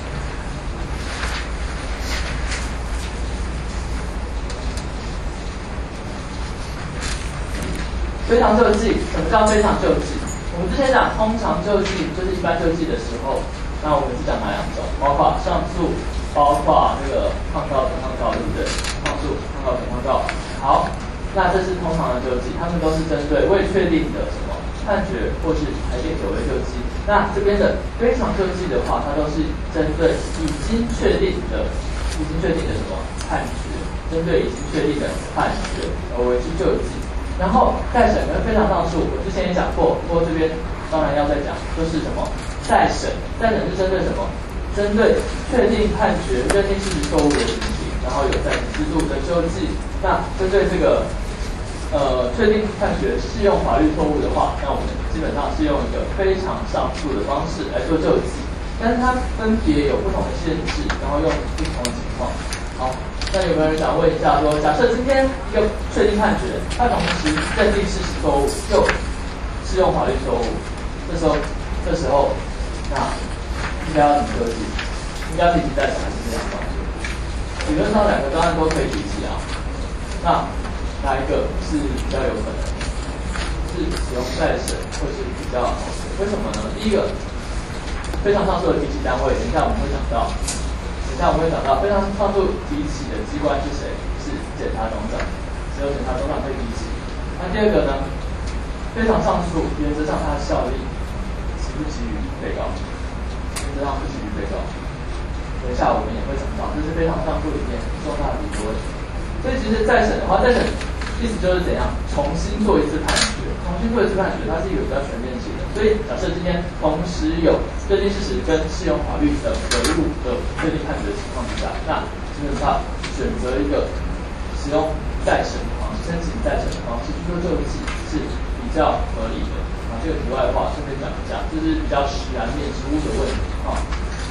非常救济，什么叫非常救济？我们之前讲通常救济就是一般救济的时候，那我们是讲哪两种？包括上诉，包括那个抗告、总抗告，对不对？上诉、抗告、总抗告。好。那这是通常的救济，他们都是针对未确定的什么判决或是裁定久违救济。那这边的非常救济的话，它都是针对已经确定的、已经确定的什么判决，针对已经确定的判决而为之救济。然后再审跟非常上诉，我之前也讲过，不过这边当然要再讲，就是什么再审，再审是针对什么？针对确定判决、认定事实错误的情形，然后有再审制度的救济。那针对这个呃确定判决适用法律错误的话，那我们基本上是用一个非常上诉的方式来做救济，但是它分别有不同的限制，然后用不同的情况。好，那有没有人想问一下说，假设今天一个确定判决，它同时认定事实错误又适用法律错误，这时候这时候那应该要怎么救济？应该要提起再审还是这样方式？理论上两个当然都可以提起啊。那哪一个是比较有可能？是使用再审，或是比较好的？为什么呢？第一个，非常上诉的提起单位，等一下我们会讲到。等一下我们会讲到，非常上诉提起的机关是谁？是检察总长，只有检察总长可以提起。那第二个呢？非常上诉原则上它的效力给不给予被告？原则上不给予被告。等一下我们也会讲到，这是非常上诉里面重大的一个问题。所以其实再审的话，再审意思就是怎样重新做一次判决，重新做一次判决，它是一个比较全面性的。所以假设今天同时有确定事实跟适用法律的维护的确定判决的情况之下，那基本上选择一个使用再审的方式，申请再审的方式去做救济是比较合理的。啊，这个题外话顺便讲一下，这是比较实然面实务的问题啊。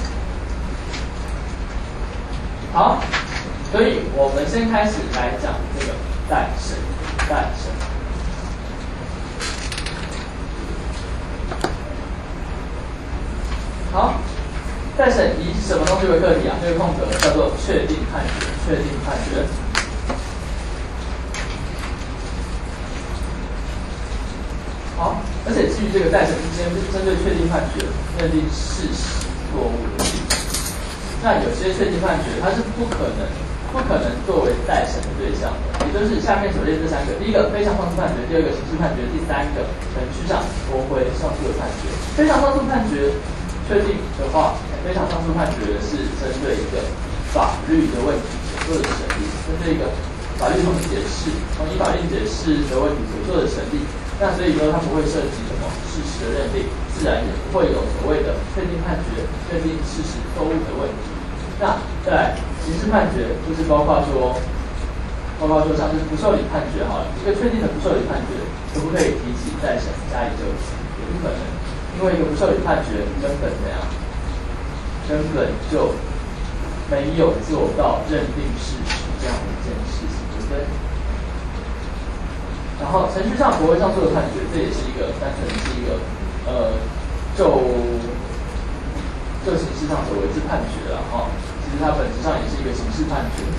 好。所以我们先开始来讲这个再审，再审。好，再审以什么东西为课题啊？这个空格叫做确定判决，确定判决。好，而且基于这个再审之间是针对确定判决认定事实错误的事情。那有些确定判决它是不可能。不可能作为再审的对象的，也就是下面所列这三个：第一个非常上诉判决，第二个刑事判决，第三个程序上驳回上诉的判决。非常上诉判决确定的话，非常上诉判决是针对一个法律的问题所做的审理，针对一个法律统一解释、统一法律解释的问题所做的审理。那所以说它不会涉及什么事实的认定，自然也不会有所谓的确定判决、确定事实错误的问题。 那再来刑事判决，就是包括说，包括说像是不受理判决好了，一个确定的不受理判决，可不可以提起再审加以究责？也不可能，因为一个不受理判决根本怎样，根本就没有做到认定事实这样一件事情，对不对？然后程序上国会上做的判决，这也是一个单纯是一个呃就就刑事上所为之判决了哈、哦。其实它本质上也是一个刑事判决。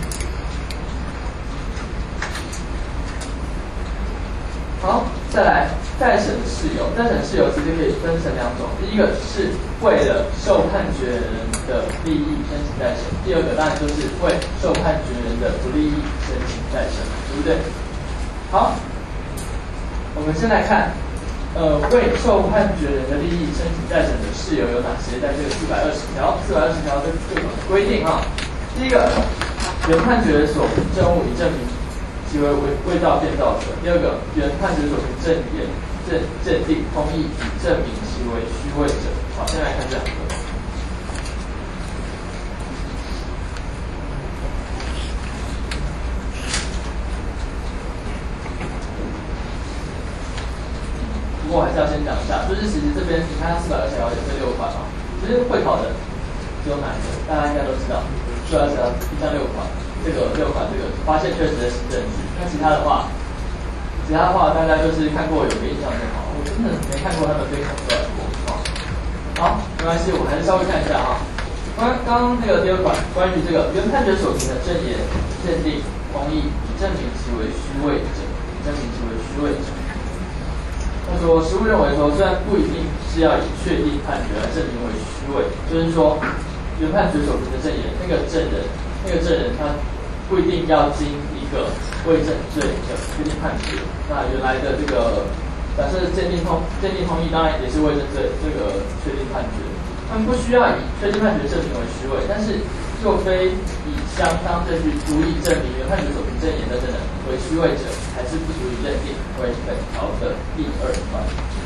好，再来再审事由，再审事由其实可以分成两种，第一个是为了受判决人的利益申请再审，第二个当然就是为受判决人的不利益申请再审，对不对？好。我们先来看，呃，为受判决人的利益申请再审的事由有哪些？在这个四百二十条，四百二十条的各种规定啊。第一个，原判决所凭证物以证明其为伪伪造变造者；第二个，原判决所凭证言、证鉴定、通议以证明其为虚伪者。好，先来看这两个。不过我还是要先讲一下，就是其实这边你看四百二十条有这六款嘛，其实会考的只有哪一个？大家应该都知道，四百二十条一项六款，这个六款这个发现确实的行证据。那其他的话，其他的话大家就是看过有个印象就好。我真的没看过他们非考出来过啊。好，没关系，我还是稍微看一下啊。刚刚那个第二款，关于这个原判决所凭的证言、鉴定、同意以证明其为虚伪者，以证明其为虚伪者。他说，实务认为说，虽然不一定是要以确定判决来证明为虚伪，就是说，原判决所凭的证言，那个证人，那个证人他不一定要经一个伪证罪的确定判决。那原来的这个假设鉴定通鉴定通议，当然也是伪证罪这个确定判决，他们不需要以确定判决证明为虚伪，但是若非以相当证据足以证明原判决所凭证言的证人为虚伪者，还是不足以认定为本条的第二款。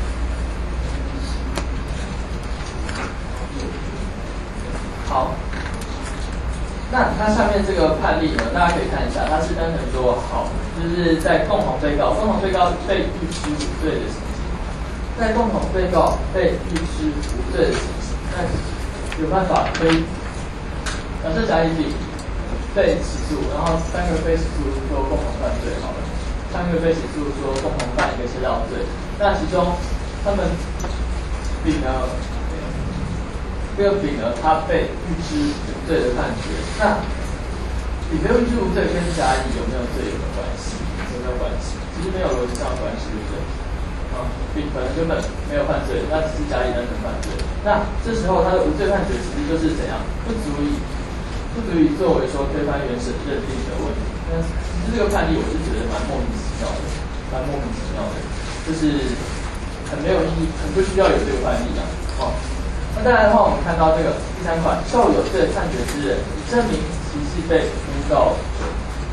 好，那它下面这个判例呢，大家可以看一下，它是单纯说好，就是在共同被告，共同被告被预知无罪的情形，在共同被告被预知无罪的情形，那有办法可以。假设甲乙丙被起诉，然后三个被起诉说共同犯罪，好了，三个被起诉说共同犯一个窃盗罪，那其中他们丙呢，这个丙呢，他被预知有罪的判决，那乙被预知无罪跟甲乙有没有罪有没有关系？有没有关系？其实没有逻辑上的关系，对不对？啊，丙可能根本没有犯罪，那只是甲乙单纯犯罪，那这时候他的无罪判决其实就是怎样，不足以。不足以作为说推翻原审认定的问题，但其实这个判例我是觉得蛮莫名其妙的，蛮莫名其妙的，就是很没有意义，很不需要有这个判例啊。哦，那再来的话，我们看到这个第三款，受有罪判决之人，以证明其是被诬告者。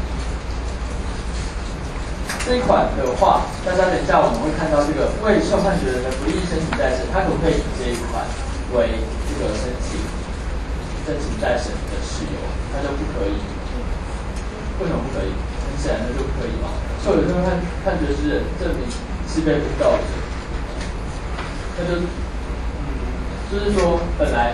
这一款的话，大家等一下我们会看到这个为受判决人的不利益申请再审，他可不可以以这一款为这个申请？申请再审的事由，那就不可以。为什么不可以？很显然的就不可以嘛。受有罪判判决之人证明是被诬告者，那就，嗯，就是说本来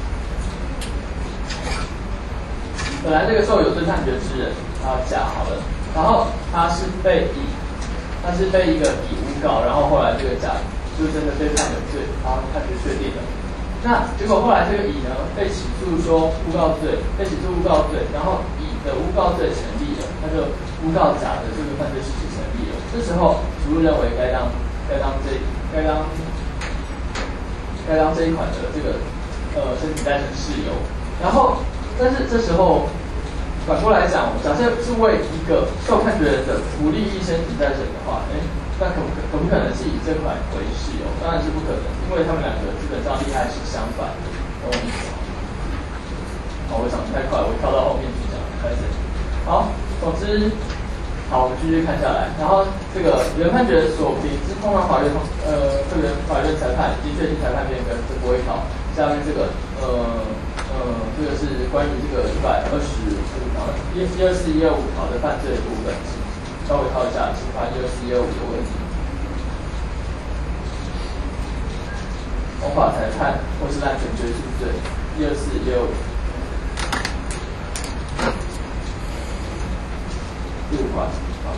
本来这个受有罪判决之人，他甲好了，然后他是被乙，他是被一个乙诬告，然后后来这个甲就真的被判有罪，然后判决确定了。那结果后来这个乙呢被起诉说诬告罪，被起诉诬告罪，然后乙的诬告罪成立了，那就诬告甲的这个犯罪事实成立了。这时候，实务认为该当该当这该当该当这一款的这个呃申请再审事由。然后，但是这时候反过来讲，假设是为一个受判决人的不利益申请再审的话，哎。那可不可可不可能是以这款为事由？当然是不可能，因为他们两个基本上利害是相反的。懂我意思吗？好，我讲得太快，我跳到后面去讲，开始。好，总之，好，我们继续看下来。然后这个原判决所凭之通常法院呃，这个法院裁判以及确定裁判变更是不会考。下面这个呃呃这个是关于这个一百二十五条一一二四一二五条的犯罪的部分，稍微套一下刑法一二四一二五的问题。枉法裁判或是滥权追诉罪，一二四一二五。第五款，好。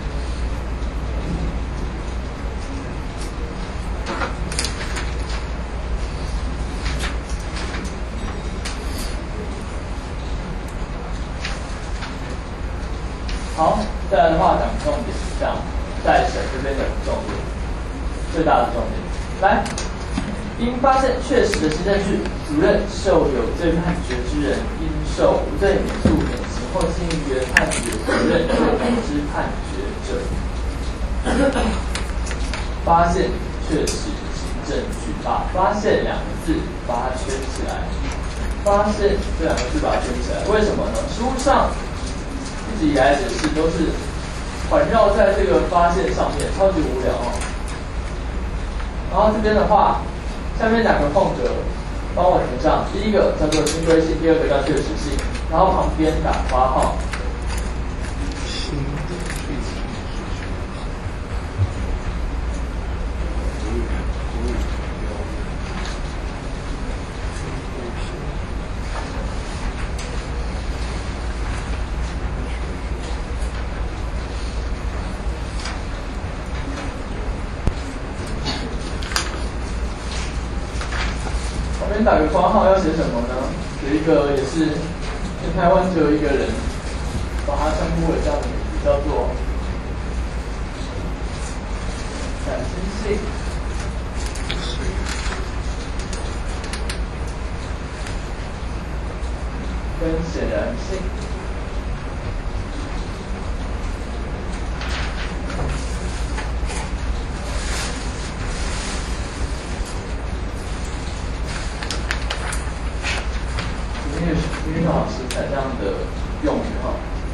好，再来的话讲重点，讲再审这边的重点，最大的重点。来，因发现确实的行政据，主任受有罪判决之人，应受无罪免诉免刑或新原判决主任罪名之判决者。发现确实行政据，把发现两个字把它圈起来。发现这两个字把它圈起来，为什么呢？实务上一直以来解释都是环绕在这个发现上面，超级无聊哦。然后这边的话，下面两个空格帮我填上，第一个叫做新规性，第二个叫确实性，然后旁边打括号。打个括号要写什么呢？有一个也是全台湾只有一个人把它称呼为这样的名字，叫做感情性跟显然性。因为老师才这样的用语哈。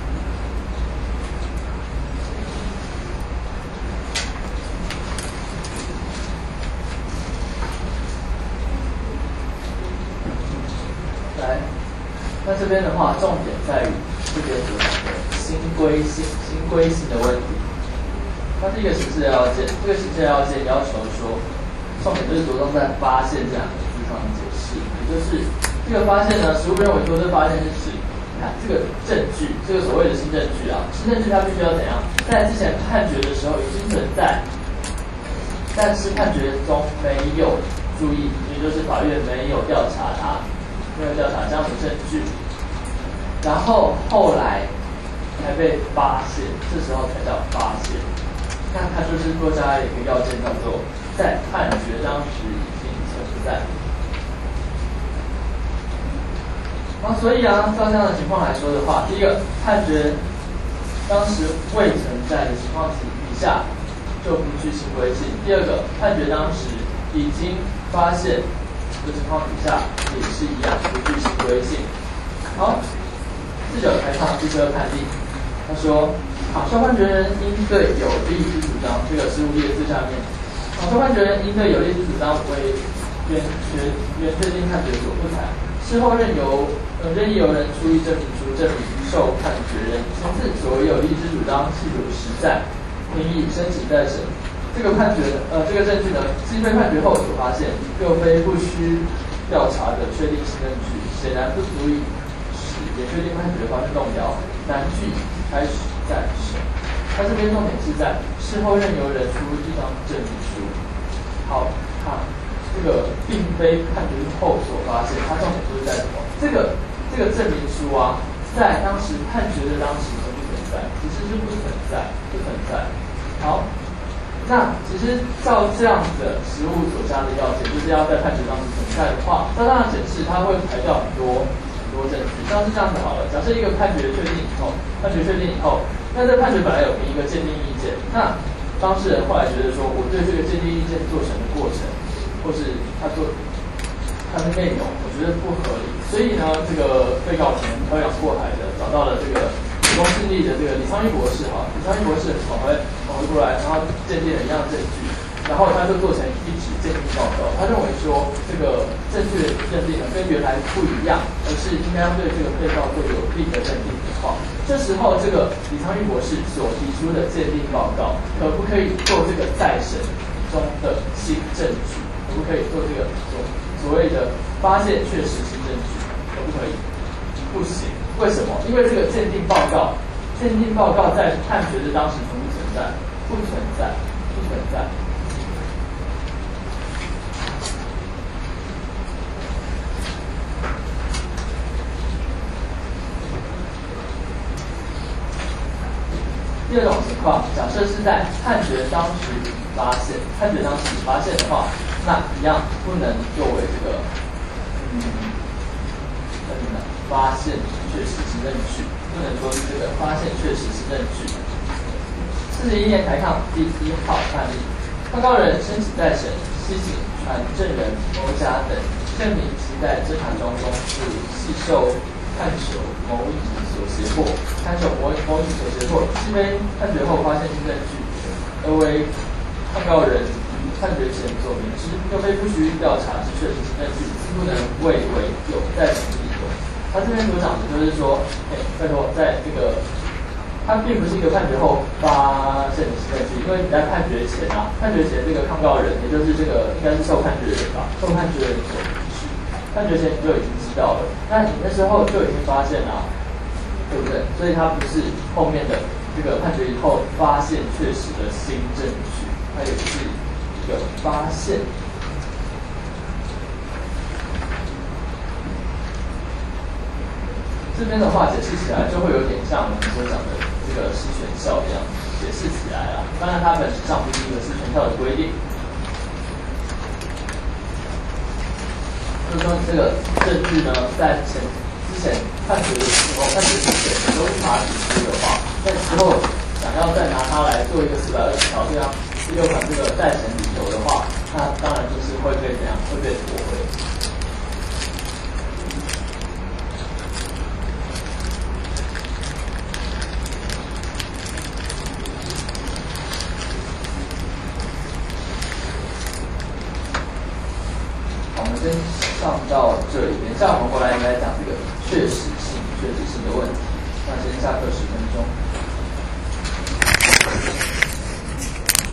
来，那这边的话，重点在于这边所讲的新规性、新规性的问题。它是一个刑事要件，这个刑事要件要求说，重点就是着重在发现这两个字上的解释，也就是这个发现呢，实务认为说这发现是指，你看这个证据，这个所谓的新证据啊，新证据它必须要怎样，在之前判决的时候已经存在，但是判决中没有注意，也就是法院没有调查它，没有调查这样的证据，然后后来才被发现，这时候才叫发现。那它就是多加一个要件，叫做在判决当时已经存在。啊，所以啊，照这样的情况来说的话，第一个判决当时未存在的情况底下，就不具新规性；第二个，判决当时已经发现的情况底下，也是一样不具新规性。好，四九开场第二判例，他说。好，受判决人应对有利之主张，这个是列字下面。好，受判决人应对有利之主张为原原原确定判决所不采，事后任由呃任意由人出一证明书证明受判决人亲自所有利之主张系属实在，应以申请再审。这个判决呃这个证据呢，既非判决后所发现，又非不需调查的确定性证据，显然不足以使也确定判决发生动摇，难据开始。再审，它这边重点是在事后任由人出一张证明书。好，它这个并非判决后所发现，它重点就是在什么？这个这个证明书啊，在当时判决的当时存不存在？其实是不存在，不存在。好，那其实照这样的实务所加的要件，就是要在判决当时存在的话，照这样的解释，它会排掉很多。多证据，像是这样子好了。假设一个判决确定以后，判决确定以后，那这判决本来有评一个鉴定意见，那当事人后来觉得说，我对这个鉴定意见做成的过程，或是他做他的内容，我觉得不合理，所以呢，这个被告人漂洋过海的找到了这个理工信力的这个李昌钰博士哈，李昌钰博士跑回跑回过来，然后鉴定了一样证据。然后他就做成一纸鉴定报告，他认为说这个证据的认定呢跟原来不一样， 而是应该对这个被告做有力的认定的话，这时候这个李昌钰博士所提出的鉴定报告，可不可以做这个再审中的新证据？可不可以做这个所所谓的发现确实新证据？可不可以？不行。为什么？因为这个鉴定报告，鉴定报告在判决的当时存不存在？不存在，不存在。第二种情况，假设是在判决当时发现，判决当时发现的话，那一样不能作为这个，嗯，那什么呢？发现确实是证据，不能说是这个发现确实是证据。四十一年台抗第一号判例，抗告人申请再审，西请传证人某甲等证明其在侦查中中是系受判求某乙所胁迫，判求某某乙所胁迫，既非判决后发现新证据，而为抗告人于判决前所明知，又非不需调查之确实新证据，自不能谓为有再审理由。他这边所讲的就是说，哎，拜托，在这个，它并不是一个判决后发现的新证据，因为你在判决前啊，判决前这个抗告人，也就是这个应该是受判决人吧，受判决人所明知，判决前你就已经知道了，那你那时候就已经发现了，对不对？所以它不是后面的这个判决以后发现确实的新证据，它也是有发现。这边的话解释起来就会有点像我们所讲的这个失权效一样，解释起来啊，当然它本质上不是一个失权效的规定。就是说，这个证据呢，在前之前判决的时候，判决之前都无法提出的话，在之后想要再拿它来做一个四百二十条这样第六款这个再审理由的话，那当然就是会被怎样，会被驳回。先上到这里，等一下我们回来来讲这个确实性、确实性的问题。那先下课十分钟。